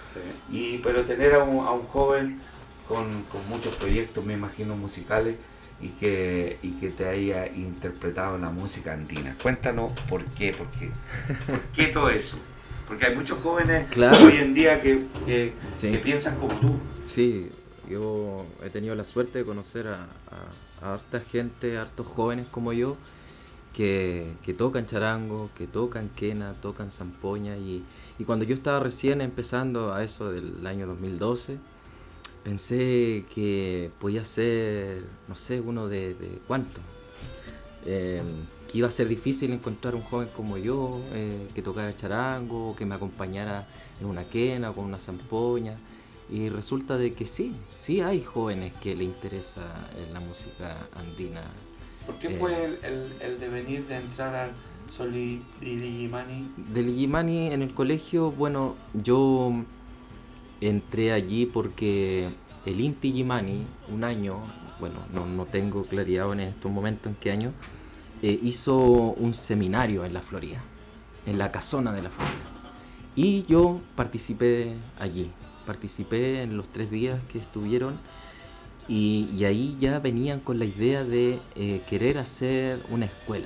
Speaker 2: Y, pero tener a un, a un joven con, con muchos proyectos, me imagino, musicales, y que, y que te haya interpretado la música andina. Cuéntanos por qué, por qué, por qué todo eso. Porque hay muchos jóvenes
Speaker 10: Claro.
Speaker 2: hoy en día que, que,
Speaker 10: Sí.
Speaker 2: que piensan como tú.
Speaker 10: Sí, yo he tenido la suerte de conocer a, a- a harta gente, a hartos jóvenes como yo, que, que tocan charango, que tocan quena, tocan zampoña. Y, y cuando yo estaba recién empezando a eso del año dos mil doce, pensé que podía ser, no sé, uno de, de cuánto. Eh, que iba a ser difícil encontrar un joven como yo, eh, que tocara charango, que me acompañara en una quena o con una zampoña. Y resulta de que sí, sí hay jóvenes que le interesa eh, la música andina.
Speaker 2: ¿Por qué
Speaker 10: Eh,
Speaker 2: fue el, el, el devenir de entrar al Solidigimani?
Speaker 10: Del Illimani en el colegio, bueno, yo entré allí porque el Inti Illimani, un año, bueno, no, no tengo claridad en estos momentos en qué año, eh, hizo un seminario en la Florida, en la casona de la Florida. Y yo participé allí, participé en los tres días que estuvieron y, y ahí ya venían con la idea de eh, querer hacer una escuela.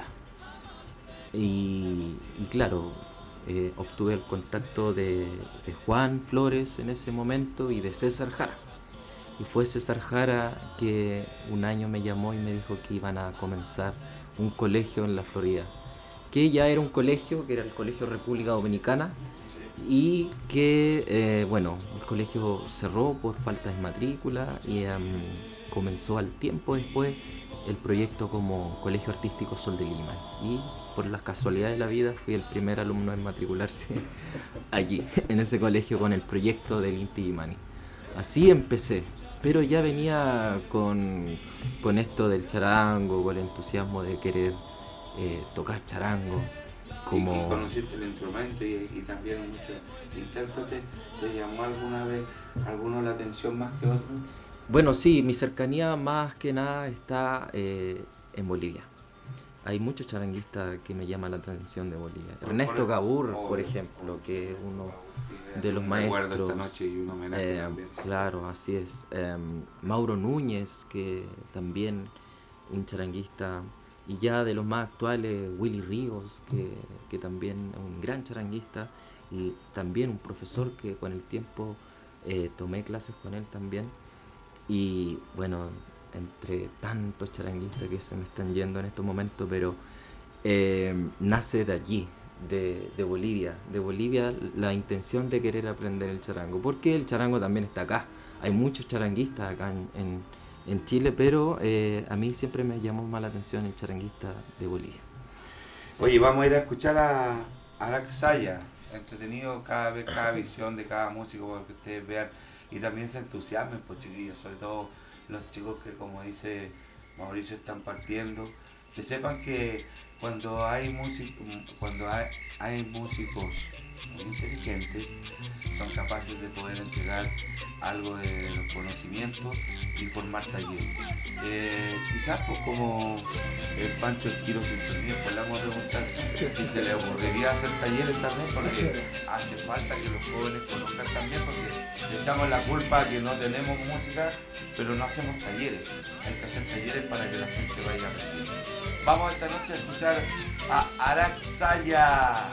Speaker 10: Y, y claro, eh, obtuve el contacto de, de Juan Flores en ese momento y de César Jara. Y fue César Jara que un año me llamó y me dijo que iban a comenzar un colegio en la Florida, que ya era un colegio, que era el Colegio República Dominicana, y que, eh, bueno, el colegio cerró por falta de matrícula y em, comenzó al tiempo después el proyecto como Colegio Artístico Sol de Lima. Y por las casualidades de la vida fui el primer alumno en matricularse allí, en ese colegio, con el proyecto del Inti Illimani. Así empecé, pero ya venía con, con esto del charango, con el entusiasmo de querer eh, tocar charango. Como...
Speaker 2: Y, y conociste el instrumento y, y también muchos intérpretes. ¿Te llamó alguna vez alguno la atención más que otro?
Speaker 10: Bueno, sí, mi cercanía más que nada está eh, en Bolivia. Hay muchos charanguistas que me llaman la atención de Bolivia.
Speaker 2: Por-
Speaker 10: Ernesto
Speaker 2: por-
Speaker 10: Gabur,
Speaker 2: oh,
Speaker 10: por ejemplo, que es uno
Speaker 2: Es
Speaker 10: de los
Speaker 2: un recuerdo
Speaker 10: maestros.
Speaker 2: esta noche y un homenaje
Speaker 10: Eh,
Speaker 2: también.
Speaker 10: claro, así es. Eh, Mauro Núñez, que también un charanguista. Y ya de los más actuales, Willy Ríos, que, que también es un gran charanguista. Y también un profesor que con el tiempo eh, tomé clases con él también. Y bueno, entre tantos charanguistas que se me están yendo en estos momentos, pero eh, nace de allí, de, de Bolivia, de Bolivia la intención de querer aprender el charango, porque el charango también está acá, hay muchos charanguistas acá en, en, en Chile, pero eh, a mí siempre me llamó más la atención el charanguista de Bolivia.
Speaker 2: Oye, vamos a ir a escuchar a Araxaya, entretenido cada vez, cada visión de cada músico para que ustedes vean y también se entusiasmen, pues chiquillos, sobre todo los chicos que, como dice Mauricio, están partiendo, que sepan que cuando hay músicos, cuando hay, hay músicos muy inteligentes, son capaces de poder entregar algo de los conocimientos y formar talleres. Eh, quizás pues como el Pancho Esquiro Sintonía, pues le vamos a preguntar si se le ocurriría hacer talleres también, porque hace falta que los jóvenes conozcan también, porque le echamos la culpa a que no tenemos música, pero no hacemos talleres. Hay que hacer talleres para que la gente vaya aprendiendo. Vamos esta noche a escuchar a Araxaya.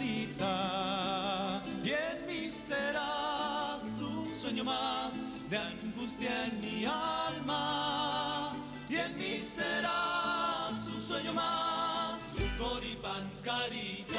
Speaker 7: carita, y en mí serás un sueño más de angustia en mi alma, y en mí serás un sueño más, Coripán carita.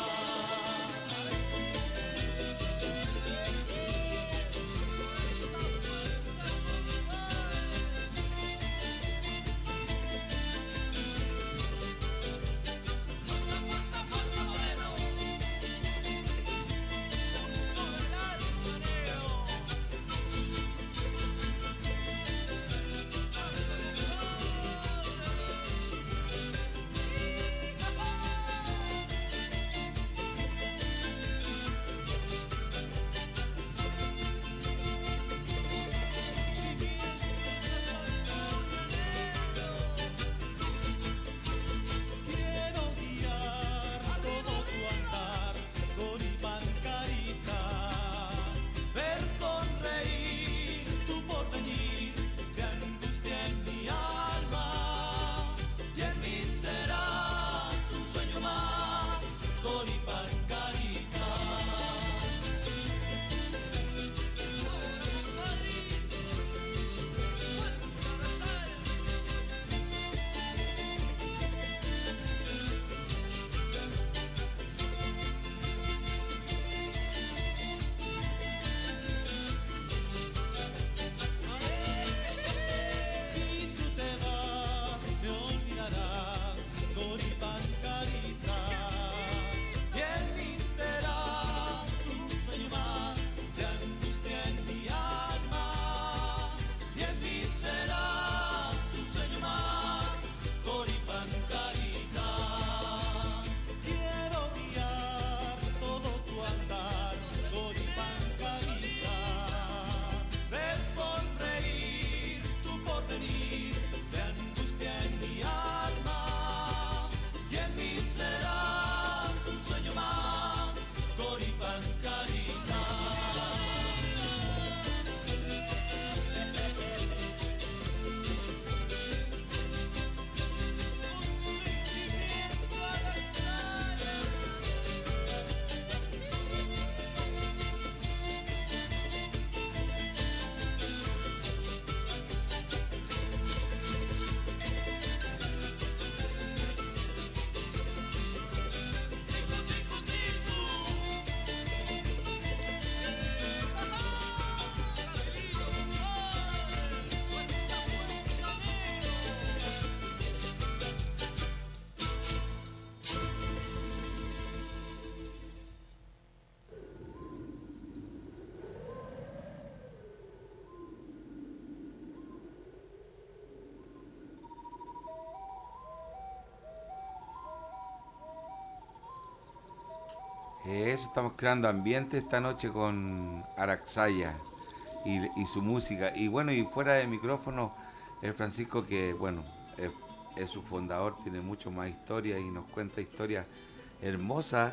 Speaker 2: Eso, estamos creando ambiente esta noche con Araxaya y, y su música. Y bueno, y fuera de micrófono, el Francisco, que bueno, es, es su fundador, tiene mucho más historia y nos cuenta historias hermosas,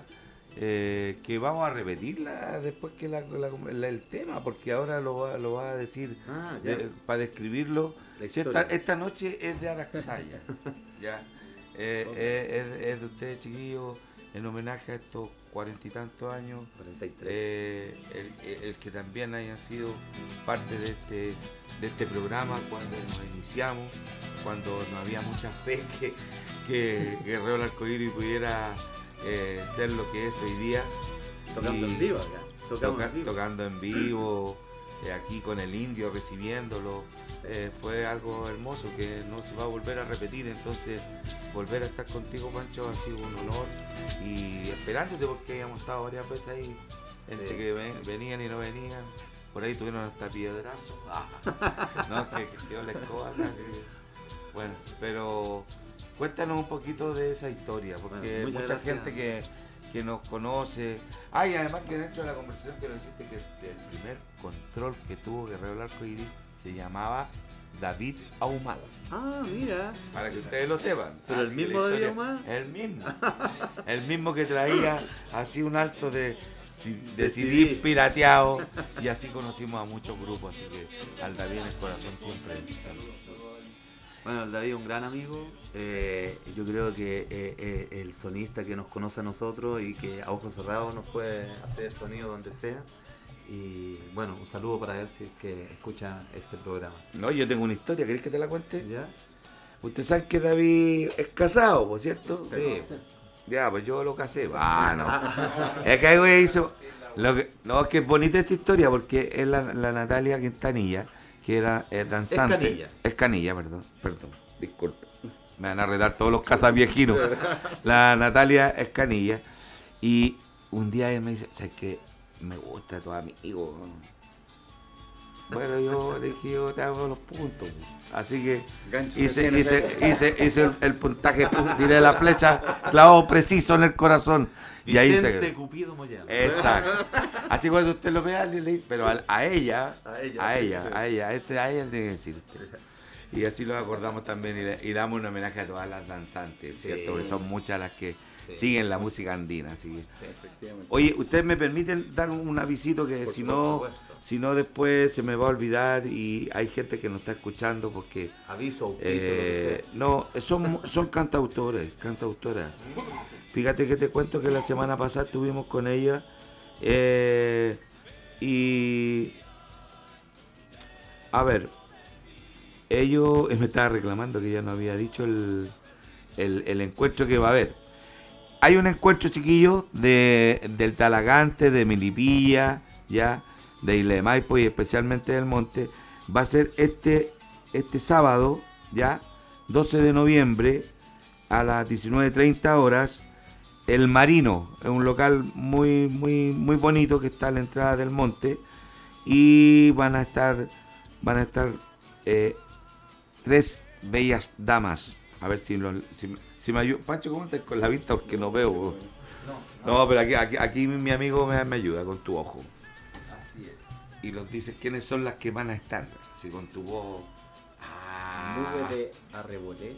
Speaker 2: eh, que vamos a repetirla después que la, la- la- el tema, porque ahora lo va, lo va a decir
Speaker 8: Ah, ya.
Speaker 2: eh, para describirlo.
Speaker 8: La
Speaker 2: Si esta,
Speaker 8: historia.
Speaker 2: esta noche es de Araxaya, ya. Eh,
Speaker 8: Ok.
Speaker 2: eh, es, es de ustedes, chiquillos, en homenaje a estos cuarenta y tantos años,
Speaker 8: cuarenta y tres.
Speaker 2: eh, el, el- el que también hayan sido parte de este, de este programa cuando nos iniciamos, cuando no había mucha fe que, que Guerrero del Arcoíris pudiera eh, ser lo que es hoy día.
Speaker 8: Tocando
Speaker 2: Y
Speaker 8: en vivo acá. Tocamos
Speaker 2: toca-
Speaker 8: en vivo.
Speaker 2: Tocando en vivo, eh, aquí con el indio recibiéndolo. eh, fue algo hermoso que no se va a volver a repetir, entonces volver a estar contigo, Pancho, ha sido un honor y esperándote, porque habíamos estado varias veces ahí, entre
Speaker 8: Sí.
Speaker 2: que ven- venían y no venían, por ahí tuvieron hasta piedrazos, ah, no, que, que quedó la escoba acá, que- bueno, pero cuéntanos un poquito de esa historia, porque
Speaker 8: Bueno, muchas
Speaker 2: mucha
Speaker 8: gracias.
Speaker 2: gente que, que nos conoce, ah, y además que dentro de la conversación que nos hiciste, que el primer control que tuvo Guerrero del Arcoíris se llamaba David Ahumada.
Speaker 8: Ah, mira.
Speaker 2: Para que ustedes lo sepan.
Speaker 8: ¿Pero el
Speaker 2: Así que
Speaker 8: mismo
Speaker 2: la
Speaker 8: David
Speaker 2: historia-
Speaker 8: Ahumada?
Speaker 2: El mismo. El mismo que traía así un alto de, de
Speaker 8: De
Speaker 2: C D
Speaker 8: C D.
Speaker 2: pirateado. Y así conocimos a muchos grupos. Así que al David en el corazón siempre.
Speaker 8: Bueno, el David es un gran amigo. Eh, yo creo que eh, eh, el sonista que nos conoce a nosotros y que a ojos cerrados nos puede hacer sonido donde sea. Y bueno, un saludo para él si es que escucha este programa.
Speaker 2: No, yo tengo una historia, ¿querés que te la cuente?
Speaker 8: ¿Ya?
Speaker 2: Usted sabe que David es casado, ¿por cierto?
Speaker 8: Sí.
Speaker 2: Ya, pues yo lo casé. Ah, no. Es que ahí güey hizo... Lo que, no, es que es bonita esta historia porque es la, la Natalia Quintanilla, que era eh, danzante.
Speaker 8: Escanilla.
Speaker 2: Escanilla, perdón, perdón, disculpe. Me van a retar todos los casas viejinos. La Natalia Escanilla. Y un día ella me dice, ¿sabes qué? Me gusta tu amigo. Bueno, yo le dije, yo te hago los puntos. Así que
Speaker 9: Gancho
Speaker 2: hice,
Speaker 9: que
Speaker 2: hice,
Speaker 9: tiene.
Speaker 2: hice, hice el, el puntaje, pum, tiré la flecha, clavó preciso en el corazón. Y ahí
Speaker 8: Vicente
Speaker 2: se...
Speaker 8: Cupido Moyano.
Speaker 2: Exacto. Así cuando usted lo vea, le, le- pero a, a ella,
Speaker 8: A ella,
Speaker 2: a
Speaker 8: sí,
Speaker 2: ella,
Speaker 8: sí.
Speaker 2: a ella, a este, a ella le tiene que decir usted. Y así lo acordamos también y, le- y damos un homenaje a todas las danzantes,
Speaker 8: Sí.
Speaker 2: ¿cierto? Que son muchas las que
Speaker 8: Sí.
Speaker 2: siguen la música andina. Así que...
Speaker 9: Efectivamente.
Speaker 2: Oye, ¿ustedes me permiten dar un avisito que
Speaker 8: Por
Speaker 2: si
Speaker 8: su-
Speaker 2: no,
Speaker 8: por supuesto.
Speaker 2: si no después se me va a olvidar y hay gente que nos está escuchando porque
Speaker 8: Aviso, auspicio,
Speaker 2: eh,
Speaker 8: lo que
Speaker 2: no, son, son cantautores, cantautoras. Fíjate que te cuento que la semana pasada estuvimos con ella eh, y a ver, ellos me estaba reclamando que ya no había dicho el, el, el encuentro que va a haber. Hay un encuentro, chiquillos, de, del Talagante, de Melipilla, ya, de Isla de Maipo y especialmente del Monte. Va a ser este, este sábado, ya, doce de noviembre, a las diecinueve treinta horas, El Marino. Es un local muy, muy, muy bonito que está a la entrada del Monte. Y van a estar, van a estar eh, tres bellas damas. A ver si, lo, si, si me ayuda. Pancho, ¿cómo estás con la vista? Porque no veo. No, pero aquí, aquí, aquí mi amigo me, me ayuda con tu ojo.
Speaker 10: Así es.
Speaker 2: Y nos dices quiénes son las que van a estar. Si con tu voz. Ah.
Speaker 10: Nube de Arrebolés.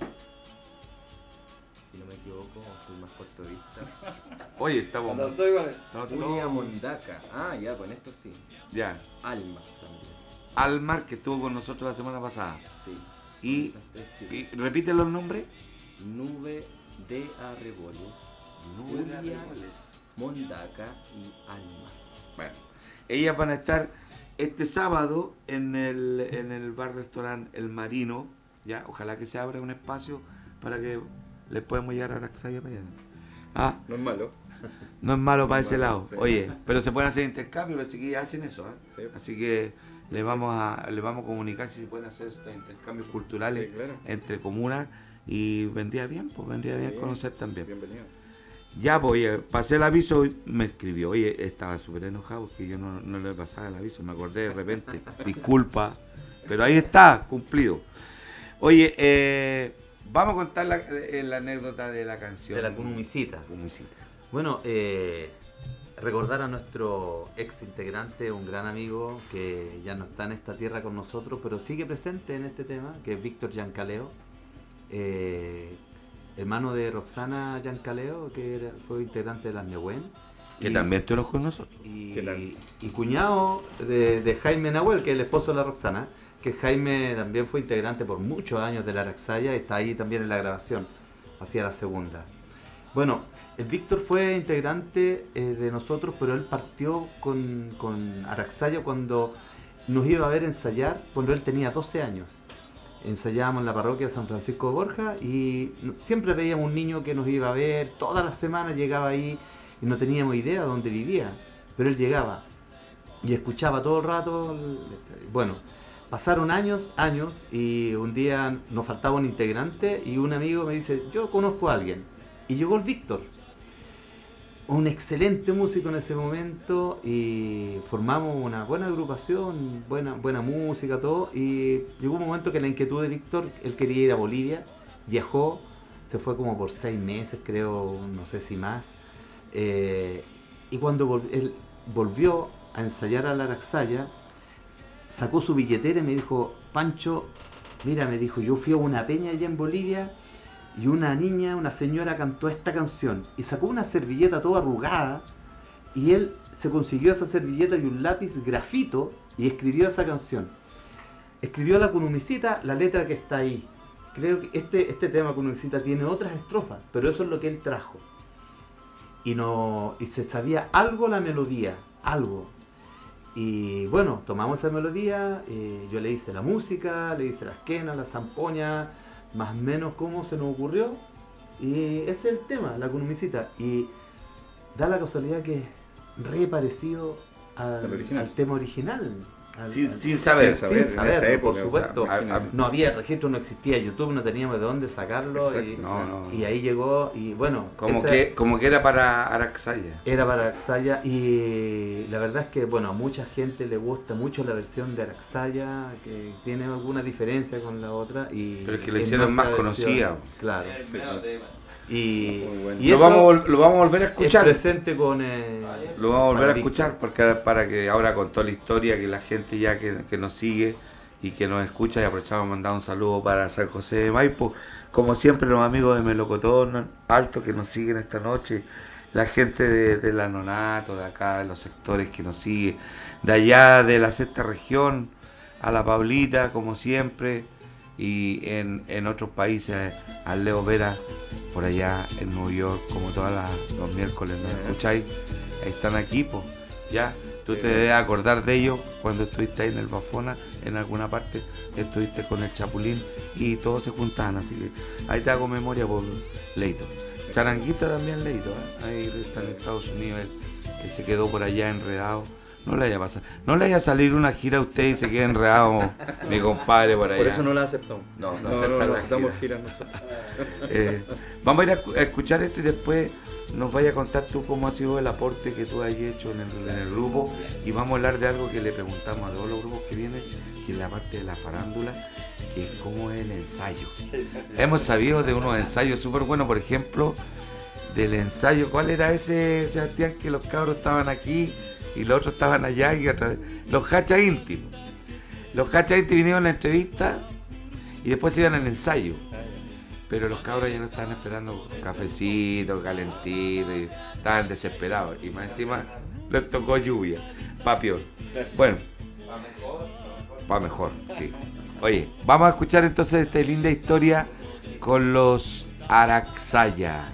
Speaker 10: Si no me equivoco, soy más corto de vista.
Speaker 2: Oye, estamos.
Speaker 9: Cuando estoy con él.
Speaker 2: estamos
Speaker 10: Julia
Speaker 2: todos-
Speaker 10: Mondaca. Ah, ya, con esto sí.
Speaker 2: Ya.
Speaker 10: Alma también.
Speaker 2: Almar, que estuvo con nosotros la semana pasada.
Speaker 10: Sí.
Speaker 2: Y,
Speaker 10: Esas tres chicas.
Speaker 2: y repite los nombres.
Speaker 10: Nube de Arreboles,
Speaker 2: Nube de
Speaker 10: Julia
Speaker 2: Arreboles.
Speaker 10: Mondaca y Alma.
Speaker 2: Bueno, ellas van a estar este sábado en el, en el bar-restaurante El Marino. Ya, ojalá que se abra un espacio para que les podamos llegar a Araxaya para allá. Ah,
Speaker 9: No es malo.
Speaker 2: no es malo para
Speaker 9: No es
Speaker 2: ese
Speaker 9: malo,
Speaker 2: lado.
Speaker 9: sí.
Speaker 2: Oye, pero se pueden hacer intercambios, los chiquillos hacen eso, ¿eh?
Speaker 9: Sí.
Speaker 2: Así que les vamos a les vamos a comunicar si se pueden hacer estos intercambios culturales
Speaker 9: Sí, claro.
Speaker 2: entre comunas y vendría bien, pues vendría bien
Speaker 9: Sí.
Speaker 2: conocer también.
Speaker 9: Bienvenido.
Speaker 2: Ya, pues, oye, pasé el aviso y me escribió. Oye, estaba súper enojado porque yo no, no le pasaba el aviso, me acordé de repente. Disculpa, pero ahí está, cumplido. Oye, eh, vamos a contar la, eh, la anécdota de la canción.
Speaker 8: De la Cunumisita.
Speaker 2: Cunumisita.
Speaker 8: Bueno, eh, recordar a nuestro ex integrante, un gran amigo que ya no está en esta tierra con nosotros, pero sigue presente en este tema, que es Víctor Giancaleo, eh, hermano de Roxana Giancaleo, que era- fue integrante de las Nehuen.
Speaker 2: Que
Speaker 8: Y-
Speaker 2: también estuvo con nosotros.
Speaker 8: y,
Speaker 9: Que la-
Speaker 8: y cuñado de, de Jaime Nahuel, que es el esposo de la Roxana, que Jaime también fue integrante por muchos años de la Araxaya y está ahí también en la grabación, hacia la segunda. Bueno, el Víctor fue integrante eh, de nosotros, pero él partió con, con Araxaya cuando nos iba a ver ensayar, cuando él tenía doce años. Ensayábamos en la parroquia de San Francisco de Borja y siempre veíamos un niño que nos iba a ver, todas las semanas llegaba ahí y no teníamos idea de dónde vivía, pero él llegaba y escuchaba todo el rato. el- Bueno, pasaron años, años y un día nos faltaba un integrante y un amigo me dice, yo conozco a alguien. Y llegó el Víctor, un excelente músico en ese momento y formamos una buena agrupación, buena, buena música, todo. Y llegó un momento que la inquietud de Víctor, él quería ir a Bolivia, viajó, se fue como por seis meses, creo, no sé si más. Eh, y cuando vol- él volvió a ensayar a la Araxaya, sacó su billetera y me dijo, Pancho, mira, me dijo, yo fui a una peña allá en Bolivia y una niña, una señora cantó esta canción y sacó una servilleta toda arrugada y él se consiguió esa servilleta y un lápiz grafito y escribió esa canción. Escribió la Cunumisita, la letra que está ahí. creo que este, este tema con Unicita tiene otras estrofas, pero eso es lo que él trajo. Y, no, y se sabía algo la melodía, algo. Y bueno, tomamos esa melodía, eh, yo le hice la música, le hice las quenas, las zampoñas, más o menos cómo se nos ocurrió. Y ese es el tema, la Unicita. Y da la casualidad que es re parecido al, al tema original. Al,
Speaker 2: sin,
Speaker 8: al,
Speaker 2: sin saber,
Speaker 8: sin
Speaker 2: saber,
Speaker 8: saber,
Speaker 2: época,
Speaker 8: por supuesto.
Speaker 2: O sea, a, a,
Speaker 8: no había registro, no existía YouTube, no teníamos de dónde sacarlo. Y,
Speaker 2: no, no.
Speaker 8: y ahí llegó, y bueno.
Speaker 2: Como,
Speaker 8: esa,
Speaker 2: que, como que era para Araxaya.
Speaker 8: Era para Araxaya, y la verdad es que, bueno, a mucha gente le gusta mucho la versión de Araxaya, que tiene alguna diferencia con la otra. Y
Speaker 2: pero es que lo hicieron más conocida.
Speaker 8: Claro.
Speaker 2: Sí.
Speaker 8: Y,
Speaker 2: bueno.
Speaker 8: y
Speaker 2: lo, vamos, lo vamos a volver a escuchar.
Speaker 8: Es presente con eh,
Speaker 2: lo vamos a volver a escuchar porque para que ahora con toda la historia que la gente ya que, que nos sigue y que nos escucha, y aprovechamos a mandar un saludo para San José de Maipo, como siempre los amigos de Melocotón Alto que nos siguen esta noche, la gente de, de la Nonato, de acá, de los sectores que nos sigue, de allá de la sexta región, a la Paulita como siempre, y en, en otros países, al Leo Vera por allá en Nueva York, como todos los miércoles, ¿no? ¿Escucháis? Ahí están aquí, pues, ya, tú te debes acordar de ellos cuando estuviste ahí en el Bafona, en alguna parte, estuviste con el Chapulín y todos se juntaban, así que ahí te hago memoria por Leito. Charanguita también Leito, ¿eh? Ahí está en Estados Unidos, él, que se quedó por allá enredado. No le haya pasado, no le haya salido una gira a usted y se quede enredado mi compadre por allá.
Speaker 9: Por eso no la aceptamos.
Speaker 2: No, no,
Speaker 9: no,
Speaker 2: aceptan
Speaker 9: no, no
Speaker 2: la
Speaker 9: aceptamos
Speaker 2: gira.
Speaker 9: giras nosotros.
Speaker 2: eh, vamos a ir a, a escuchar esto y después nos vaya a contar tú cómo ha sido el aporte que tú has hecho en el, en el grupo, y vamos a hablar de algo que le preguntamos a todos los grupos que vienen, que es la parte de la farándula, que es cómo es el ensayo. Hemos sabido de unos ensayos súper buenos, por ejemplo, del ensayo, ¿cuál era ese, Sebastián, que los cabros estaban aquí y los otros estaban allá, y otra vez, los hachas íntimos. Los hachas íntimos vinieron a la entrevista y después se iban al ensayo. Pero los cabros ya no estaban esperando cafecito, calentito, y estaban desesperados. Y más encima les tocó lluvia, pa' peor. Bueno, pa' mejor, sí. Oye, vamos a escuchar entonces esta linda historia con los Araxaya.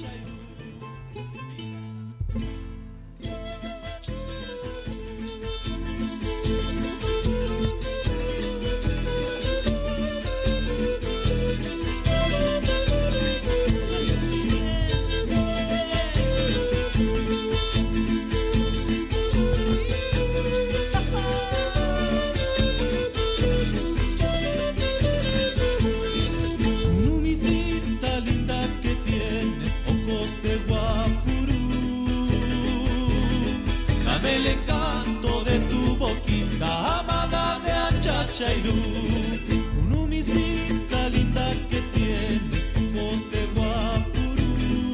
Speaker 5: Unumisita linda que tienes, voz de guapurú.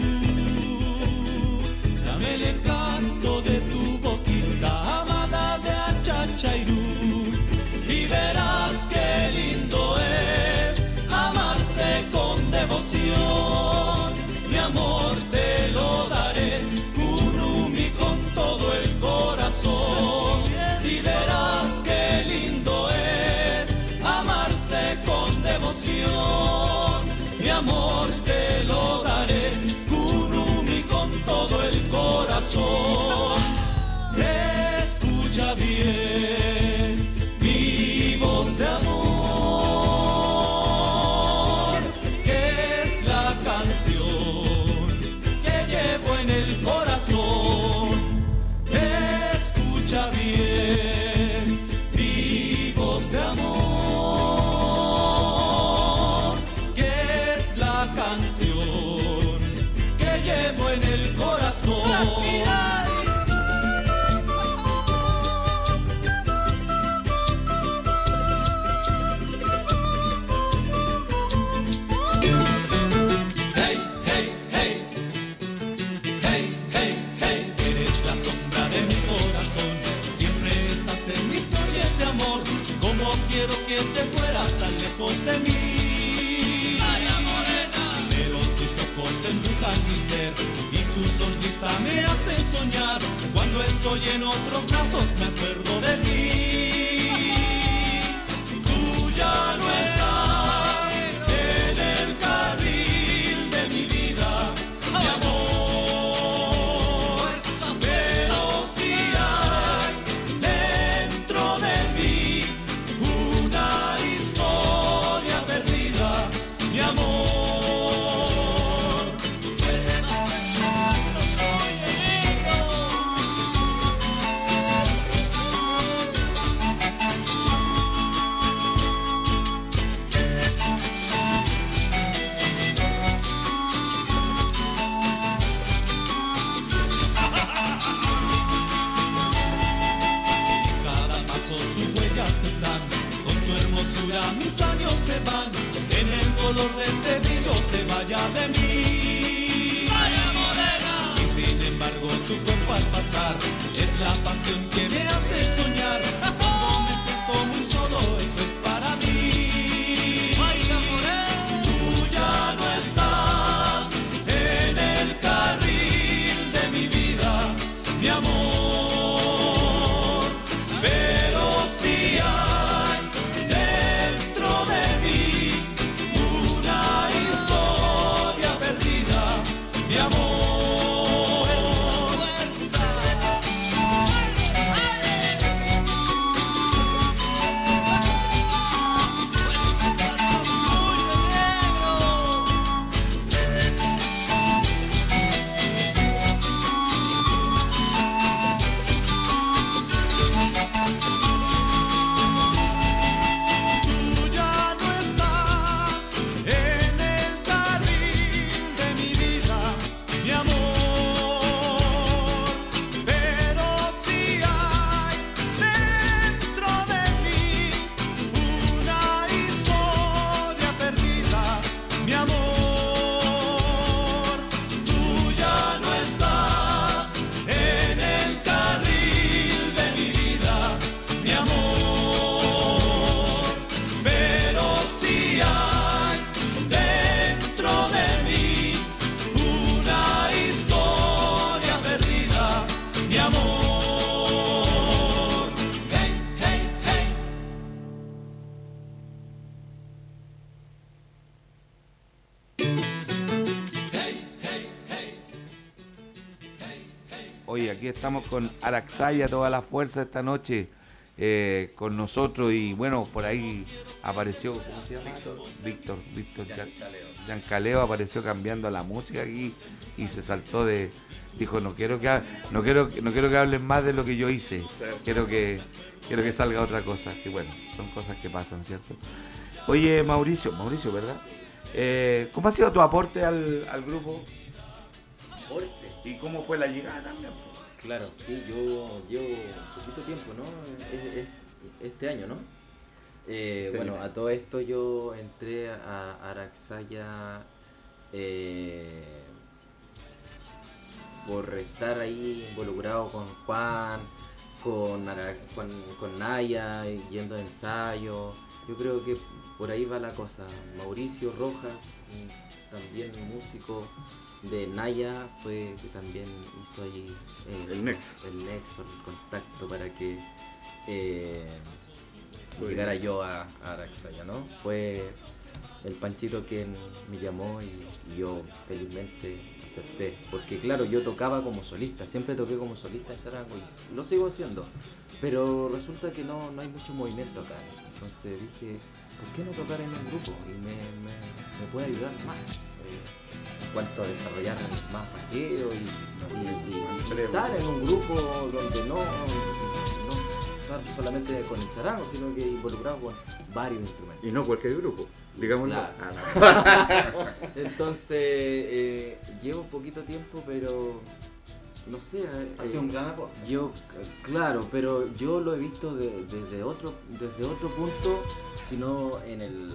Speaker 5: Dame el encanto de tu boquita, amada de Achachairú. Y verás qué lindo es amarse con devoción. Mi amor te lo daré, Unumi, con todo el corazón. Y verás qué lindo es amarse con devoción. Mi amor te lo daré, Kunumi, con todo el corazón. Escucha bien mi voz de amor, que es la canción que llevo en el corazón. Escucha bien mi voz de amor, que es la canción que llevo en el corazón. Hey, hey, hey, hey, hey, hey, eres la sombra de mi corazón, siempre estás en mis noches de amor. Como quiero que te fueras tan lejos de mí. Pero tus ojos embrujan mi ser y tu sonrisa me hace soñar. Cuando estoy en otros brazos me acuerdo de ti. Tú ya no estás mis años se van, en el color de este brillo se vaya de mí. Vaya morena. Y sin embargo tu cuerpo al pasar es la pasión que me hace soñar. Cuando me siento muy solo, eso es para mí. Vaya morena. Tú ya no estás en el carril de mi vida, mi amor.
Speaker 2: Oye, aquí estamos con Araxaya, toda la fuerza esta noche eh, con nosotros y bueno, por ahí apareció, ¿cómo se llama? Víctor, Víctor, Víctor Giancaleo apareció cambiando la música aquí y se saltó de, dijo no quiero que no quiero no quiero que hablen más de lo que yo hice, quiero que quiero que salga otra cosa, que bueno, son cosas que pasan, ¿cierto? Oye, Mauricio, Mauricio, ¿verdad? Eh, ¿Cómo ha sido tu aporte al, al grupo?
Speaker 10: ¿Aporte?
Speaker 2: ¿Y cómo fue la llegada también?
Speaker 10: Claro, sí, yo llevo poquito tiempo, ¿no? Es, es, este año, ¿no? Eh, sí. Bueno, a todo esto yo entré a Araxaya eh, por estar ahí involucrado con Juan, con, con, con Naya, yendo a ensayos. Yo creo que por ahí va la cosa. Mauricio Rojas, también músico de Naya, fue que también hizo ahí eh,
Speaker 9: el nexo,
Speaker 10: el nexo, el contacto para que eh, llegara yo a, a Araxaya, ¿no? Fue el Panchito quien me llamó y, y yo felizmente acepté, porque claro, yo tocaba como solista, siempre toqué como solista en charango y lo sigo haciendo, pero resulta que no, no hay mucho movimiento acá, entonces dije, ¿por qué no tocar en un grupo? Y me, me, me puede ayudar más eh, en cuanto a desarrollar más vaqueo y, y, y, y estar en un grupo donde no, no estar solamente con el charango, sino que involucrado con varios instrumentos.
Speaker 9: Y no cualquier grupo, digámoslo.
Speaker 10: Claro. Entonces, eh, llevo poquito tiempo, pero no sé. Eh,
Speaker 8: ha sido un gran aporte.
Speaker 10: Yo, claro, pero yo lo he visto de, desde otro, desde otro punto, sino en el,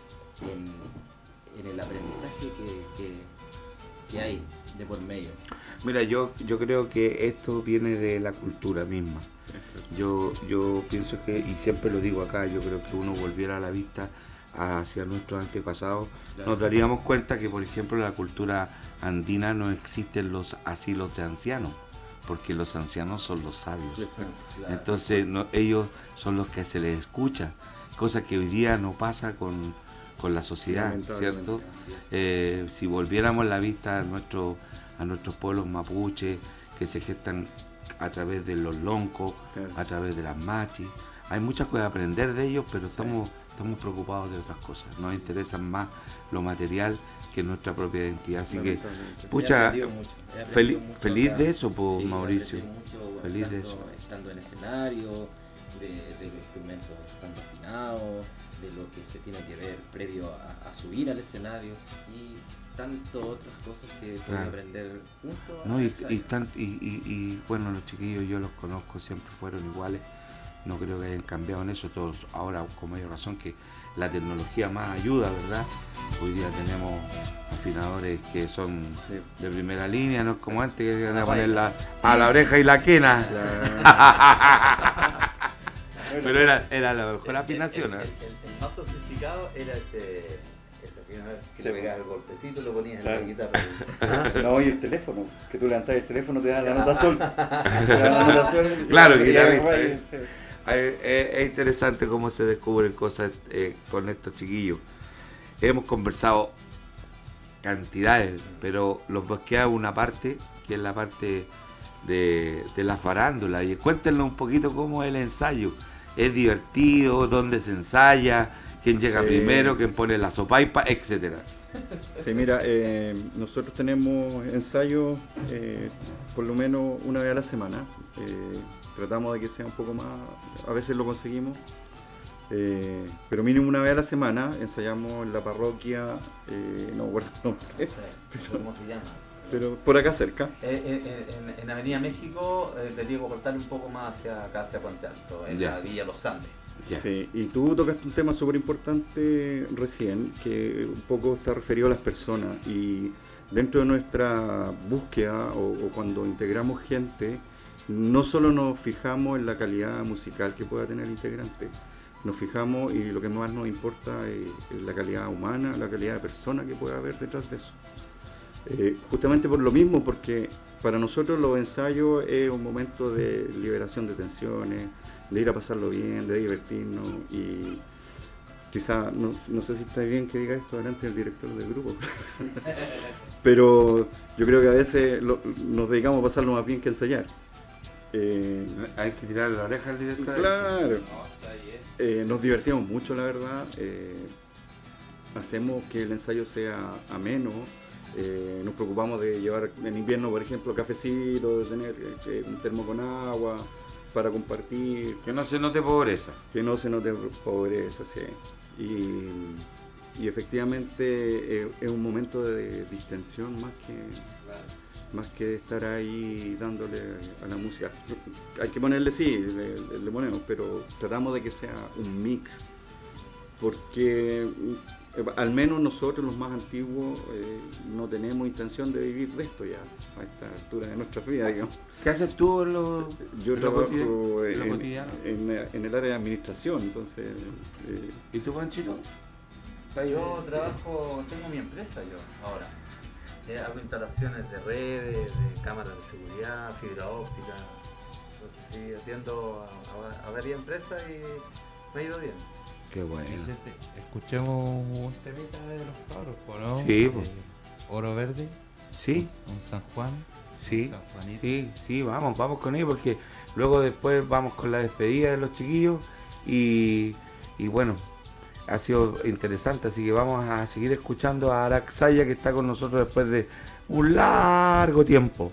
Speaker 10: en, en el aprendizaje que, que, que hay de por medio.
Speaker 2: Mira, yo, yo creo que esto viene de la cultura misma. Yo, yo pienso que, y siempre lo digo acá, yo creo que uno volviera a la vista hacia nuestros antepasados, claro, nos daríamos cuenta que, por ejemplo, en la cultura andina no existen los asilos de ancianos, porque los ancianos son los sabios. Claro. Entonces no, ellos son los que se les escucha, cosa que hoy día no pasa con, con la sociedad, ¿cierto? Eh, si volviéramos la vista a, nuestro, a nuestros pueblos mapuches, que se gestan a través de los loncos, claro, a través de las machis, hay muchas cosas a aprender de ellos, pero estamos, estamos preocupados de otras cosas, nos interesan más lo material que nuestra propia identidad, así que, pucha, feliz, feliz de eso, pues, sí, Mauricio,
Speaker 10: mucho
Speaker 2: feliz
Speaker 10: estando,
Speaker 2: de eso.
Speaker 10: Estando en escenario, de, de los instrumentos estando afinados, de lo que se tiene que ver previo a, a subir al escenario y tantas otras cosas que pueden claro. aprender juntos.
Speaker 2: No, y, y, tan, y, y, y bueno, los chiquillos yo los conozco, siempre fueron iguales. no creo que hayan cambiado en eso. Todos ahora, con mayor razón, que la tecnología más ayuda, ¿verdad? Hoy día tenemos afinadores que son de primera línea, no es como antes que iban a poner la, a la oreja y la quena. Pero era, era la mejor afinación.
Speaker 8: El, el, el, el más sofisticado era este, ese que le pegaba el golpecito y lo ponías claro. en la guitarra.
Speaker 9: No, y el teléfono, que tú levantas el teléfono te da la nota sol. Te da la nota sol
Speaker 2: claro, guitarrista. Es, es interesante cómo se descubren cosas eh, con estos chiquillos. Hemos conversado cantidades, pero los bosqueaba una parte, que es la parte de, de la farándula. Y cuéntenos un poquito cómo es el ensayo. ¿Es divertido? ¿Dónde se ensaya? ¿Quién llega sí. primero? ¿Quién pone la sopaipa? Etcétera.
Speaker 9: Sí, mira, eh, nosotros tenemos ensayos eh, por lo menos una vez a la semana. Eh, tratamos de que sea un poco más, a veces lo conseguimos, eh, pero mínimo una vez a la semana ensayamos en la parroquia, eh, no recuerdo el nombre,
Speaker 8: no sé, pero, ¿cómo se llama?
Speaker 9: Pero por acá cerca.
Speaker 8: Eh, eh, en, en Avenida México, eh, te digo cortarle un poco más hacia acá, hacia Puente Alto, en yeah. la Villa Los Andes.
Speaker 9: Yeah. Sí, y tú tocaste un tema súper importante recién, que un poco está referido a las personas, y dentro de nuestra búsqueda o, o cuando integramos gente, no solo nos fijamos en la calidad musical que pueda tener el integrante, nos fijamos y lo que más nos importa es la calidad humana, la calidad de persona que pueda haber detrás de eso. Eh, justamente por lo mismo, porque para nosotros los ensayos es un momento de liberación de tensiones, de ir a pasarlo bien, de divertirnos, y quizá, no, no sé si está bien que diga esto delante del director del grupo, pero yo creo que a veces lo, nos dedicamos a pasarlo más bien que a ensayar. Eh,
Speaker 2: Hay que tirar la oreja al director.
Speaker 9: Claro. Eh, nos divertimos mucho, la verdad. Eh, hacemos que el ensayo sea ameno. Eh, nos preocupamos de llevar en invierno, por ejemplo, cafecito, de tener eh, un termo con agua para compartir.
Speaker 2: Que no se note pobreza.
Speaker 9: Que no se note pobreza, sí. Y, y efectivamente eh, es un momento de distensión más que... Claro. Más que estar ahí dándole a la música. Hay que ponerle, sí, le, le ponemos, pero tratamos de que sea un mix, porque eh, al menos nosotros, los más antiguos, eh, no tenemos intención de vivir de esto ya, a esta altura de nuestra vida, digamos.
Speaker 2: ¿Qué haces tú en lo
Speaker 9: Yo
Speaker 2: en
Speaker 9: trabajo
Speaker 2: lo
Speaker 9: en,
Speaker 2: lo
Speaker 9: en, en, en el área de administración, entonces... Eh,
Speaker 2: ¿Y tú, Panchito?
Speaker 8: Yo trabajo, tengo mi empresa yo, ahora. Eh, hago instalaciones de redes, de cámaras de seguridad, fibra óptica. Entonces sí, atiendo a, a, a varias empresas y me ha ido bien.
Speaker 2: Qué bueno.
Speaker 3: Vicente, escuchemos un temita de los cabros, ¿no?
Speaker 2: Sí, pues.
Speaker 3: Eh, Oro Verde.
Speaker 2: Sí.
Speaker 3: Un San Juan.
Speaker 2: Sí, sí, sí, vamos, vamos con ellos, porque luego después vamos con la despedida de los chiquillos y, y bueno, ha sido interesante, así que vamos a seguir escuchando a Araxaya, que está con nosotros después de un largo tiempo.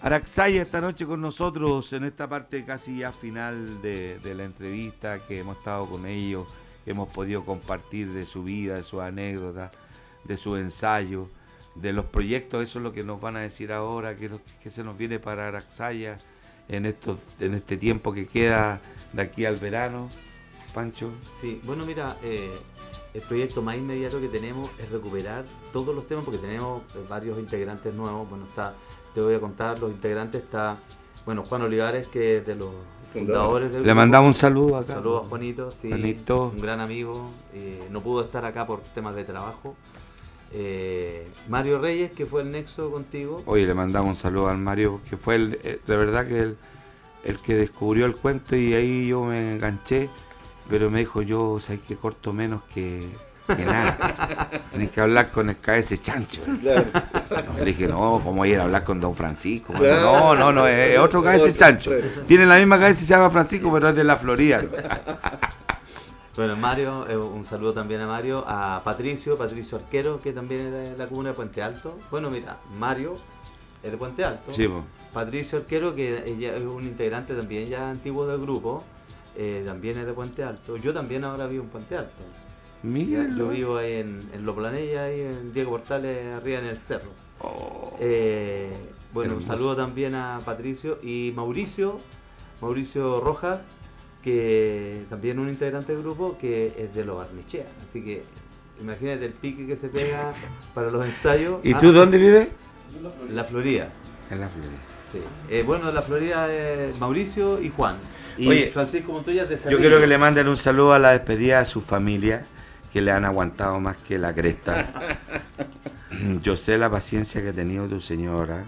Speaker 2: Araxaya esta noche con nosotros en esta parte casi ya final de, de la entrevista, que hemos estado con ellos, hemos podido compartir de su vida, de sus anécdotas, de su ensayo, de los proyectos. Eso es lo que nos van a decir ahora, que, nos, que se nos viene para Araxaya en, estos, en este tiempo que queda de aquí al verano. Pancho.
Speaker 8: Sí, bueno, mira, eh, el proyecto más inmediato que tenemos es recuperar todos los temas, porque tenemos varios integrantes nuevos. Bueno, está, te voy a contar, los integrantes está, bueno, Juan Olivares, que es de los fundadores del
Speaker 2: Le
Speaker 8: grupo.
Speaker 2: mandamos un saludo acá.
Speaker 8: Saludos a Juanito, sí,
Speaker 2: Juanito.
Speaker 8: un gran amigo. Eh, no pudo estar acá por temas de trabajo. Eh, Mario Reyes, que fue el nexo contigo.
Speaker 2: Oye, le mandamos un saludo al Mario, que fue el, eh, de verdad que el, el que descubrió el cuento, y ahí yo me enganché, pero me dijo, yo, sabes que corto menos que, que nada. Tenés que hablar con el K S Chancho.
Speaker 11: Claro.
Speaker 2: No, le dije, no, ¿cómo ir a hablar con Don Francisco?
Speaker 11: Claro.
Speaker 2: No, no, no, es otro K S Chancho. Tiene la misma K S, se llama Francisco, pero es de la Florida.
Speaker 8: Bueno, Mario, eh, un saludo también a Mario, a Patricio, Patricio Arquero, que también es de la comuna de Puente Alto. Bueno, mira, Mario es de Puente Alto.
Speaker 2: Sí, po.
Speaker 8: Patricio Arquero, que ella es un integrante también ya antiguo del grupo, eh, también es de Puente Alto. Yo también ahora vivo en Puente Alto.
Speaker 2: Mira.
Speaker 8: Ya, yo vivo ahí en, en Los Planella, ahí en Diego Portales, arriba en el cerro.
Speaker 2: Oh,
Speaker 8: Eh, bueno,
Speaker 2: hermoso.
Speaker 8: un saludo también a Patricio y Mauricio, Mauricio Rojas, que también un integrante del grupo, que es de Los Barnechea. Así que imagínate el pique que se pega para los ensayos.
Speaker 2: ¿Y
Speaker 8: Ah,
Speaker 2: tú dónde vives?
Speaker 8: En la Florida.
Speaker 2: En la Florida.
Speaker 8: Sí. Eh, bueno, en la Florida es Mauricio y Juan. Y
Speaker 2: Oye,
Speaker 8: Francisco Montoya de
Speaker 2: Yo
Speaker 8: Cerrillo.
Speaker 2: quiero que le manden un saludo a la despedida a su familia, que le han aguantado más que la cresta. Yo sé la paciencia que ha tenido tu señora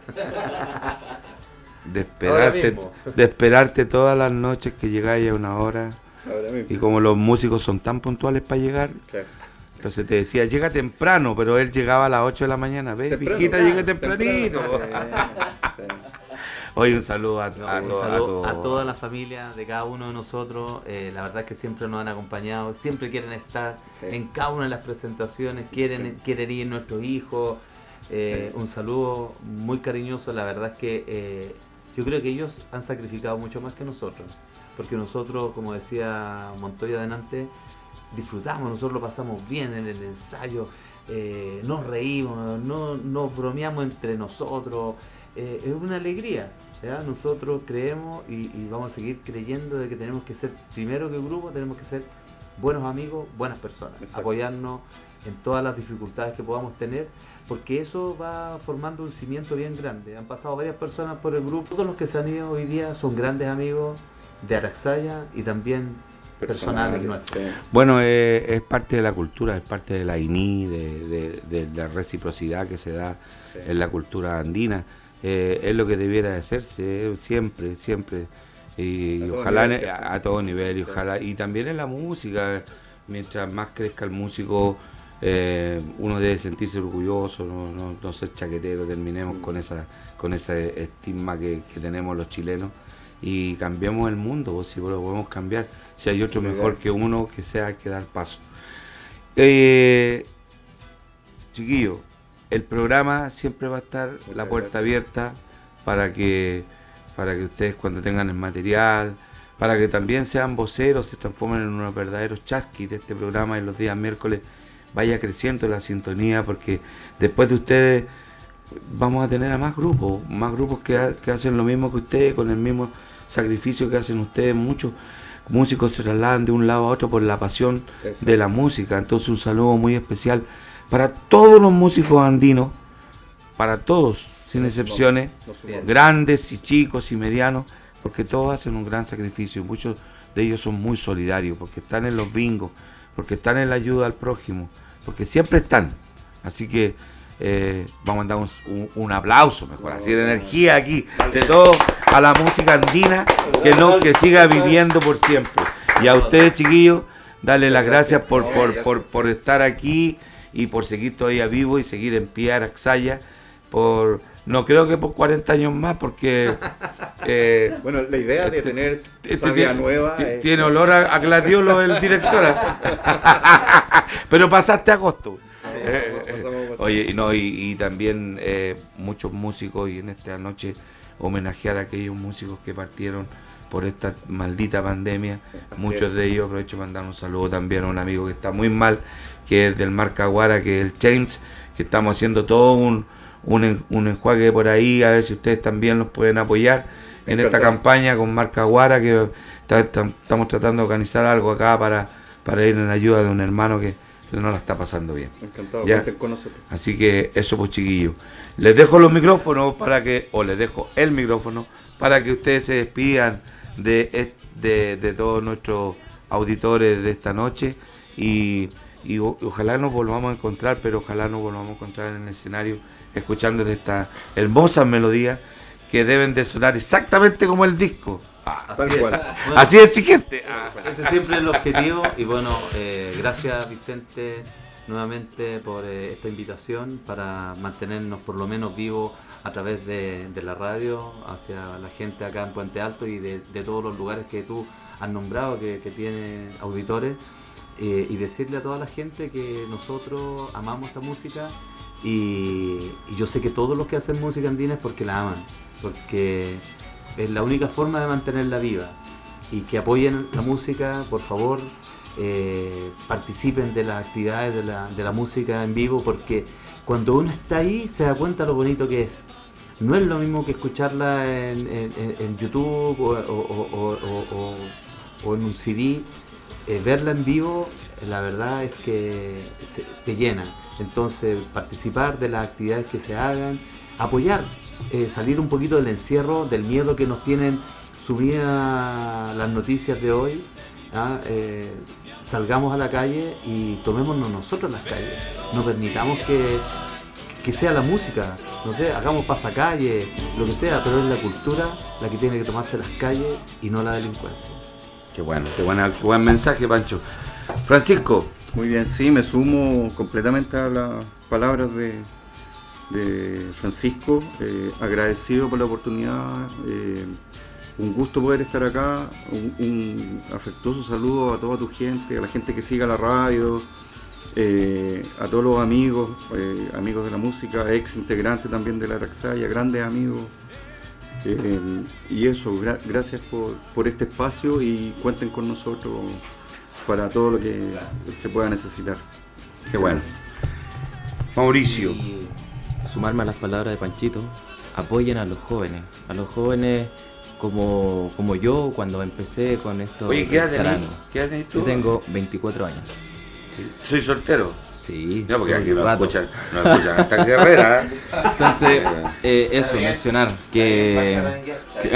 Speaker 2: de esperarte,
Speaker 11: mismo.
Speaker 2: de esperarte todas las noches que llegáis a una hora.
Speaker 11: Ahora mismo.
Speaker 2: Y como los músicos son tan puntuales para llegar,
Speaker 11: Claro.
Speaker 2: entonces te decía, llega temprano, pero él llegaba a las ocho de la mañana. ¿Ves,
Speaker 11: Temprano,
Speaker 2: viejita,
Speaker 11: claro,
Speaker 2: llegué tempranito?
Speaker 11: temprano. Sí, sí.
Speaker 2: Oye, un saludo a,
Speaker 8: No,
Speaker 2: a,
Speaker 8: un
Speaker 2: to- a
Speaker 8: saludo
Speaker 2: to-
Speaker 8: a toda la familia de cada uno de nosotros. Eh, la verdad es que siempre nos han acompañado, siempre quieren estar
Speaker 11: Sí.
Speaker 8: en cada una de las presentaciones, quieren, quieren ir nuestros hijos. Eh, un saludo muy cariñoso. La verdad es que eh, yo creo que ellos han sacrificado mucho más que nosotros, porque nosotros, como decía Montoya delante, disfrutamos, nosotros lo pasamos bien en el ensayo, eh, nos reímos, no, nos bromeamos entre nosotros. Eh, es una alegría, ¿ya? Nosotros creemos y, y vamos a seguir creyendo de que tenemos que ser, primero que grupo, tenemos que ser buenos amigos, buenas personas,
Speaker 11: Exacto.
Speaker 8: apoyarnos en todas las dificultades que podamos tener, porque eso va formando un cimiento bien grande. Han pasado varias personas por el grupo, todos los que se han ido hoy día son grandes amigos de Araxaya y también personales nuestros.
Speaker 11: Sí.
Speaker 2: Bueno, eh, es parte de la cultura, es parte de la I N I, de, de- de la reciprocidad que se da
Speaker 11: Sí.
Speaker 2: en la cultura andina. Eh, es lo que debiera de hacerse eh, siempre, siempre. Y,
Speaker 11: A
Speaker 2: y
Speaker 11: todo
Speaker 2: ojalá
Speaker 11: nivel,
Speaker 2: ne-
Speaker 11: ¿cierto?
Speaker 2: a, a todo nivel, y
Speaker 11: Sí.
Speaker 2: ojalá, y también en la música, mientras más crezca el músico, eh, uno debe sentirse orgulloso, no, no, no ser chaquetero, terminemos
Speaker 11: Mm.
Speaker 2: con esa, con ese estigma que, que tenemos los chilenos. Y cambiemos el mundo, pues, si lo podemos cambiar. Si hay otro mejor que uno, que sea, hay que dar paso. Eh, chiquillos, el programa siempre va a estar
Speaker 11: Muchas
Speaker 2: la puerta
Speaker 11: gracias.
Speaker 2: abierta para que, para que ustedes, cuando tengan el material, para que también sean voceros, se transformen en unos verdaderos chasquis de este programa, y los días miércoles vaya creciendo la sintonía, porque después de ustedes vamos a tener a más grupos, más grupos que, ha- que hacen lo mismo que ustedes, con el mismo sacrificio que hacen ustedes. Muchos músicos se trasladan de un lado a otro por la pasión
Speaker 11: Eso.
Speaker 2: de la música. Entonces, un saludo muy especial para todos los músicos andinos, para todos, sin excepciones,
Speaker 11: Nos sumamos.
Speaker 2: grandes y chicos y medianos, porque todos hacen un gran sacrificio. Muchos de ellos son muy solidarios, porque están en los bingos, porque están en la ayuda al prójimo, porque siempre están. Así que eh, vamos a dar un, un- un aplauso, mejor, así de energía aquí, de todo a la música andina, que no, que siga viviendo por siempre. Y a ustedes, chiquillos, darle las gracias por, por, por, por estar aquí y por seguir todavía vivo y seguir en pie Araxaya, por no creo que por cuarenta años más, porque eh,
Speaker 11: Bueno, la idea de
Speaker 2: Este-
Speaker 11: tener
Speaker 2: este
Speaker 11: savia
Speaker 2: tiene,
Speaker 11: nueva
Speaker 2: ti-
Speaker 11: es-
Speaker 2: tiene olor a, a gladiolo el director. Pero pasaste agosto.
Speaker 11: Pasamos- pasamos
Speaker 2: Oye, y no, y, y también eh, muchos músicos, y en esta noche homenajear a aquellos músicos que partieron por esta maldita pandemia.
Speaker 9: Así
Speaker 2: Muchos
Speaker 9: es.
Speaker 2: de ellos, aprovecho para mandar un saludo también a un amigo que está muy mal, que es del Marca Guara, que es el James, que estamos haciendo todo un, un, en- un enjuague por ahí, a ver si ustedes también los pueden apoyar en esta
Speaker 9: Encantado.
Speaker 2: campaña con Marca Guara, que está- está- estamos tratando de organizar algo acá para, para ir en ayuda de un hermano que no la está pasando bien.
Speaker 9: Encantado,
Speaker 2: Ya.
Speaker 9: cuenten con nosotros.
Speaker 2: Así que eso pues, chiquillos. Les dejo los micrófonos para que, o les dejo el micrófono para que ustedes se despidan de, est- de, de todos nuestros auditores de esta noche y, y o- ojalá nos volvamos a encontrar, pero ojalá nos volvamos a encontrar en el escenario escuchando estas hermosas melodías que deben de sonar exactamente como el disco. Ah,
Speaker 8: Así
Speaker 9: Tal
Speaker 8: es.
Speaker 9: cual.
Speaker 8: Bueno,
Speaker 2: así es, siguiente. Ah.
Speaker 8: ese siempre es el objetivo y bueno, eh, gracias Vicente nuevamente por eh, esta invitación para mantenernos por lo menos vivos a través de, de la radio hacia la gente acá en Puente Alto y de, de todos los lugares que tú has nombrado que, que tiene auditores eh, y decirle a toda la gente que nosotros amamos esta música y, y yo sé que todos los que hacen música andina es porque la aman, porque es la única forma de mantenerla viva y que apoyen la música, por favor, eh, participen de las actividades de la, de la música en vivo, porque cuando uno está ahí se da cuenta lo bonito que es. No es lo mismo que escucharla en, en- en- en YouTube o, o- o- o- o- o- o en un C D. Eh, verla en vivo, la verdad es que se- te llena. Entonces, participar de las actividades que se hagan, apoyar, eh, salir un poquito del encierro, del miedo que nos tienen subidas las noticias de hoy. ¿ah? Eh, salgamos a la calle y tomémonos nosotros las calles. No permitamos que, que sea la música, no sé, hagamos pasacalles, lo que sea, pero es la cultura la que tiene que tomarse las calles y no la delincuencia.
Speaker 2: Qué bueno, qué, buena, qué buen mensaje, Pancho. Francisco.
Speaker 9: Muy bien, sí, me sumo completamente a las palabras de, de Francisco, eh, agradecido por la oportunidad, eh, un gusto poder estar acá, un, un afectuoso saludo a toda tu gente, a la gente que siga la radio, eh, a todos los amigos, eh, amigos de la música, ex integrantes también de la Araxaya, grandes amigos. Eh, y eso, gra- gracias por, por este espacio y cuenten con nosotros para todo lo que se pueda necesitar.
Speaker 2: Qué bueno. Mauricio.
Speaker 10: Y sumarme a las palabras de Panchito, apoyen a los jóvenes, a los jóvenes como, como yo cuando empecé con esto.
Speaker 2: Oye, ¿qué edad
Speaker 10: del
Speaker 2: tenés?
Speaker 10: charango.
Speaker 2: ¿Qué edad tenés tú?
Speaker 10: Yo tengo veinticuatro años.
Speaker 2: ¿Soy soltero?
Speaker 10: Sí.
Speaker 2: No, porque
Speaker 10: todo
Speaker 2: aquí
Speaker 10: el
Speaker 2: no
Speaker 10: rato.
Speaker 2: escuchan, no escuchan hasta Guerrera. ¿eh?
Speaker 10: Entonces, eh, eso, mencionar que... que-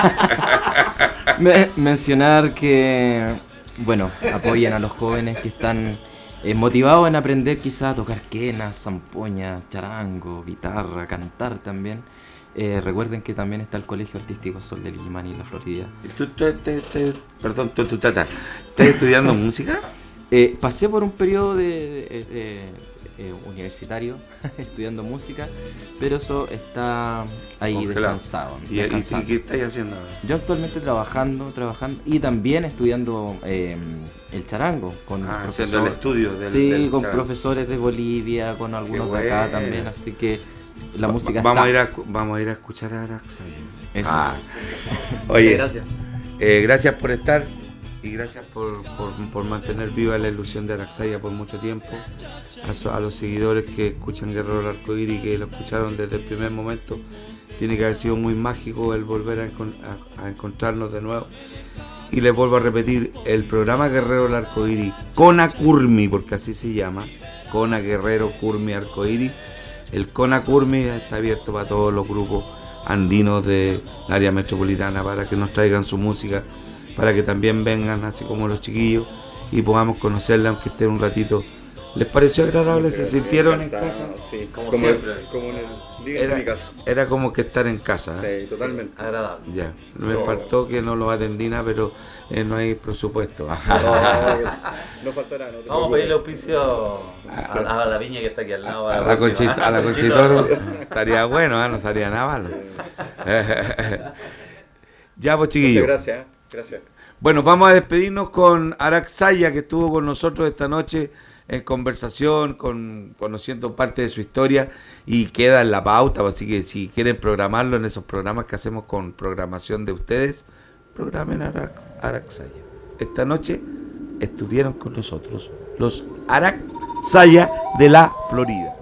Speaker 10: Me- mencionar que, bueno, apoyen a los jóvenes que están eh, motivados en aprender quizás a tocar quenas, zampoña, charango, guitarra, cantar también. Eh, recuerden que también está el Colegio Artístico Sol de Limán y La Florida.
Speaker 2: ¿Tú, tú, tú, tú- perdón, tú, tú, tata, ¿estás estudiando música?
Speaker 10: Eh, pasé por un periodo de, de- de- eh, universitario estudiando música, pero eso está ahí
Speaker 2: Congelado.
Speaker 10: descansado.
Speaker 2: ¿Y, y,
Speaker 10: descansando.
Speaker 2: y qué estás haciendo ahora?
Speaker 10: Yo actualmente trabajando, trabajando y también estudiando eh, el charango con
Speaker 2: Ah, haciendo el
Speaker 10: profesor-
Speaker 2: estudio del,
Speaker 10: sí,
Speaker 2: del
Speaker 10: con
Speaker 2: charango.
Speaker 10: profesores de Bolivia, con algunos de acá
Speaker 2: bueno.
Speaker 10: también, así que la
Speaker 2: Va-
Speaker 10: música
Speaker 2: vamos
Speaker 10: está.
Speaker 2: a ir a, escu- vamos a ir a escuchar a Araxa.
Speaker 10: Eso.
Speaker 2: Ah. Oye,
Speaker 10: Gracias.
Speaker 2: eh, gracias por estar y gracias por, por, por mantener viva la ilusión de Araxaya por mucho tiempo. A, su- a los seguidores que escuchan Guerrero del Arcoíris, que lo escucharon desde el primer momento, tiene que haber sido muy mágico el volver a, encon- a- a encontrarnos de nuevo. Y les vuelvo a repetir, el programa Guerrero del Arcoíris, Cona Curmi, porque así se llama, Cona Guerrero Curmi Arcoíris. El Cona Curmi está abierto para todos los grupos andinos del área metropolitana para que nos traigan su música, para que también vengan así como los chiquillos y podamos conocerla aunque estén un ratito. ¿Les pareció agradable? ¿Se sintieron en casa?
Speaker 9: Sí,
Speaker 8: Como
Speaker 9: como,
Speaker 8: siempre.
Speaker 9: como en el diga en
Speaker 2: Era,
Speaker 9: mi casa.
Speaker 2: era como que estar en casa. ¿eh?
Speaker 9: Sí, totalmente.
Speaker 8: Agradable.
Speaker 2: Ya, me
Speaker 9: No.
Speaker 2: faltó que no lo atendí nada, pero eh, no hay presupuesto.
Speaker 9: No, no faltará, no te
Speaker 8: Vamos a pedirle
Speaker 9: preocupes.
Speaker 8: auspicio a, a la viña que está aquí al lado.
Speaker 2: A la, conchita, a la Conchitoro estaría bueno, ¿eh? No estaría nada malo. Ya, pues
Speaker 9: Muchas
Speaker 2: chiquillos.
Speaker 9: gracias, ¿eh? gracias.
Speaker 2: Bueno, vamos a despedirnos con Araxaya, que estuvo con nosotros esta noche en conversación, con, conociendo parte de su historia y queda en la pauta, así que si quieren programarlo en esos programas que hacemos con programación de ustedes, programen Arac, Araxaya. Esta noche estuvieron con nosotros los Araxaya de la Florida.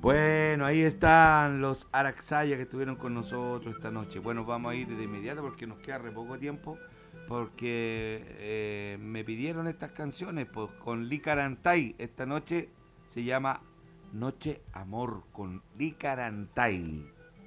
Speaker 2: Bueno, ahí están los Araxaya que estuvieron con nosotros esta noche. Bueno, vamos a ir de inmediato porque nos queda re poco tiempo, porque eh, me pidieron estas canciones pues, con Licarantay. Esta noche se llama Noche Amor con Licarantay.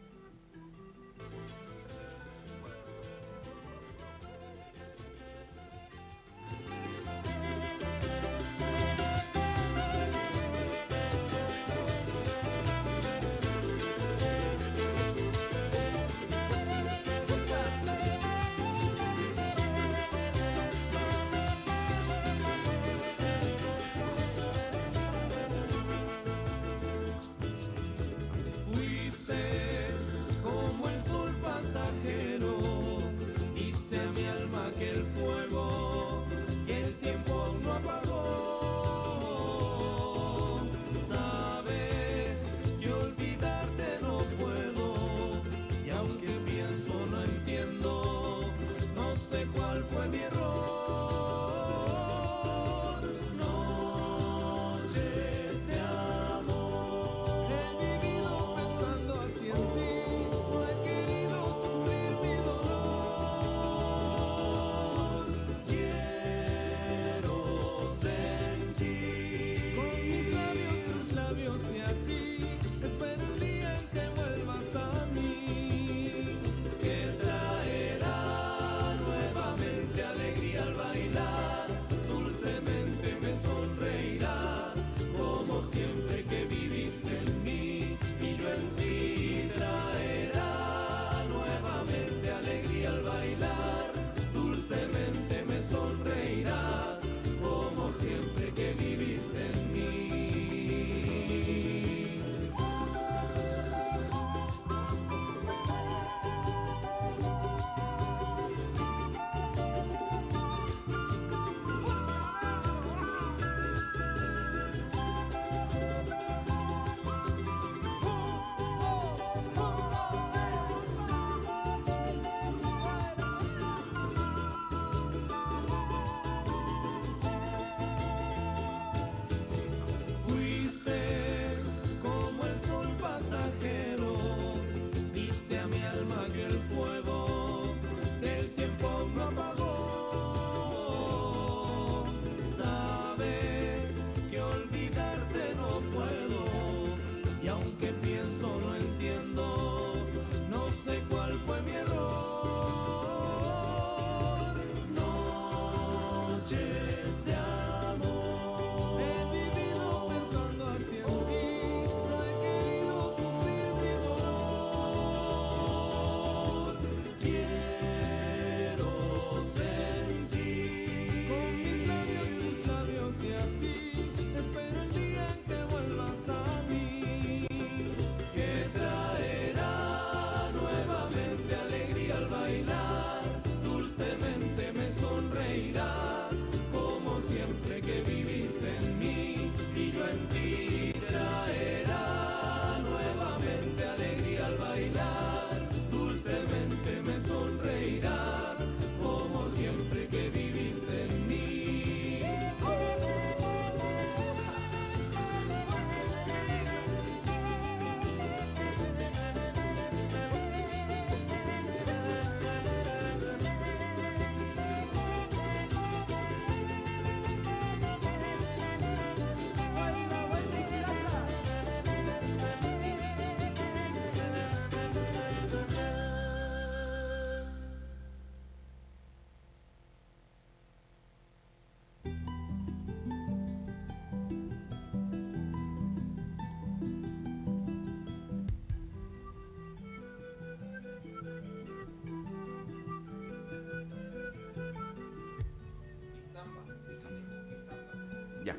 Speaker 2: Ya.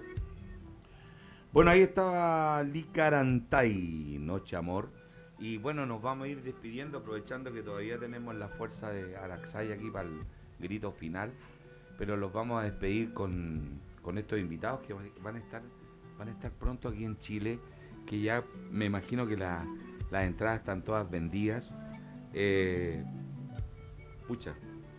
Speaker 2: Bueno, ahí estaba Licarantay, Noche Amor. Y bueno, nos vamos a ir despidiendo, aprovechando que todavía tenemos la fuerza de Araxaya aquí para el grito final. Pero los vamos a despedir con, con estos invitados que van a estar van a estar pronto aquí en Chile, que ya me imagino que la, las entradas están todas vendidas. Eh, pucha.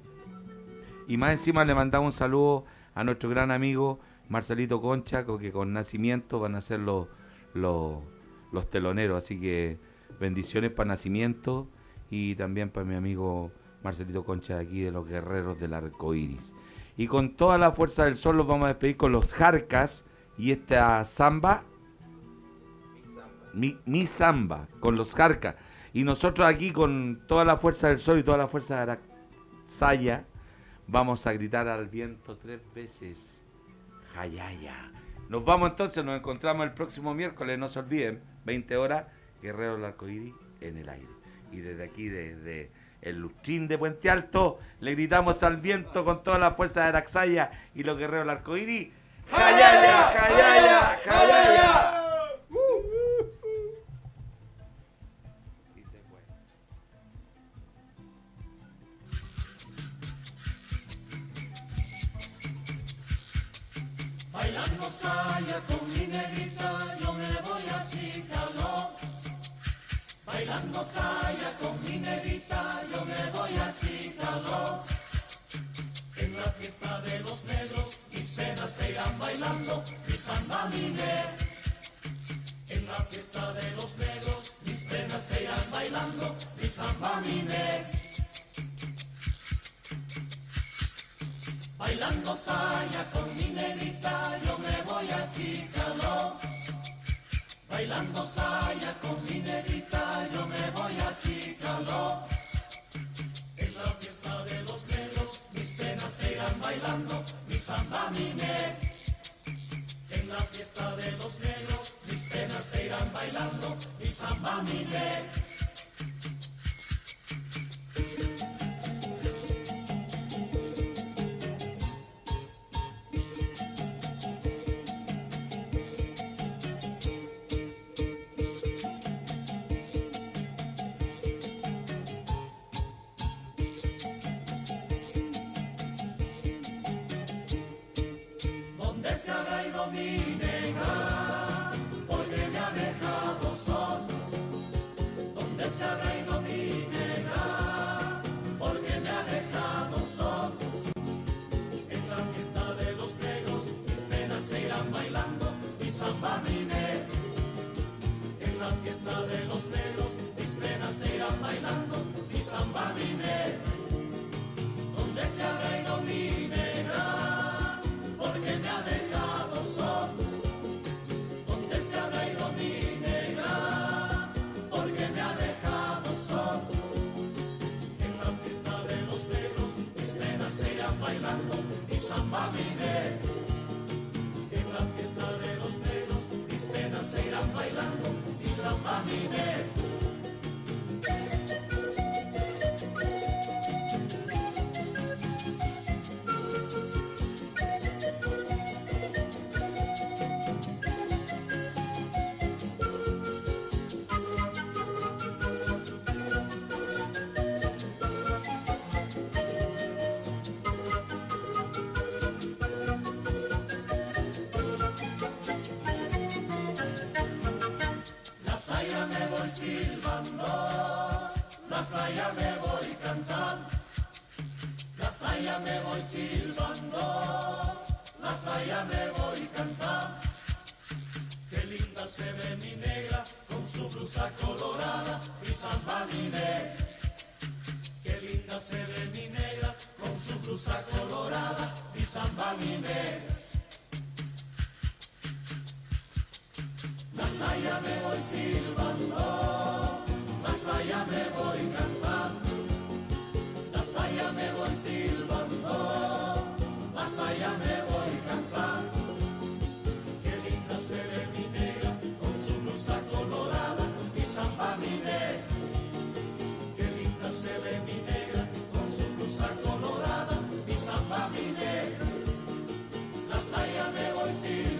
Speaker 2: Y más encima le mandamos un saludo a nuestro gran amigo Marcelito Concha, que con nacimiento van a ser los, los, los teloneros. Así que bendiciones para Nacimiento y también para mi amigo Marcelito Concha de aquí de los Guerreros del Arcoíris. Y con toda la fuerza del sol los vamos a despedir con los Jarcas y esta samba, mi, mi samba, con los Jarcas. Y nosotros aquí con toda la fuerza del sol y toda la fuerza de Araxaya vamos a gritar al viento tres veces. Jayaya. Nos vamos entonces, nos encontramos el próximo miércoles, no se olviden, veinte horas, Guerrero del Arcoíris en el aire. Y desde aquí, desde el Lustrín de Puente Alto, le gritamos al viento con toda la fuerza de Araxaya y los Guerreros del Arcoíris. ¡Jayaya! ¡Jayaya! ¡Jayaya! Y se fue.
Speaker 5: Bailando saya con mi negrita, yo me voy a Chicago. Bailando saya con mi negrita, yo me voy a Chicago. En la fiesta de los negros, mis penas se irán bailando, mi samba mine. En la fiesta de los negros, mis penas se irán bailando, mi samba mine. Bailando saya con mi negrita, yo me voy a Chicago. Bailando saya con mi negrita, yo me voy a Chicago. En la fiesta de los negros, mis penas se irán bailando, mi samba mine. En la fiesta de los negros, mis penas se irán bailando, mi samba mine. Se habrá ido mi negra, porque me ha dejado solo. ¿Dónde se habrá ido mi negra? Porque me ha dejado solo. En la fiesta de los negros, mis penas se irán bailando, mi samba mine. En la fiesta de los negros, mis penas se irán bailando, mi samba mine. ¿Dónde se habrá ido mi negra? Porque me ha dejado solo. ¿Dónde se habrá ido mi negra? Porque me ha dejado solo. En la fiesta de los negros, mis penas se irán bailando, mi samba mine. En la fiesta de los negros, mis penas se irán bailando, mi samba mine. Silbando, la saya me voy cantando, la saya me voy silbando, la saya me voy cantando. Qué linda se ve mi negra con su blusa colorada y samba mine. Qué linda se ve mi negra con su blusa colorada y samba mine. La saya me voy silbando, la saya me voy cantando, la saya me voy silbando, la saya me voy cantando. Qué linda se ve mi negra con su blusa colorada y samba mine. Qué linda se ve mi negra con su blusa colorada y samba mine. La saya me voy silbando.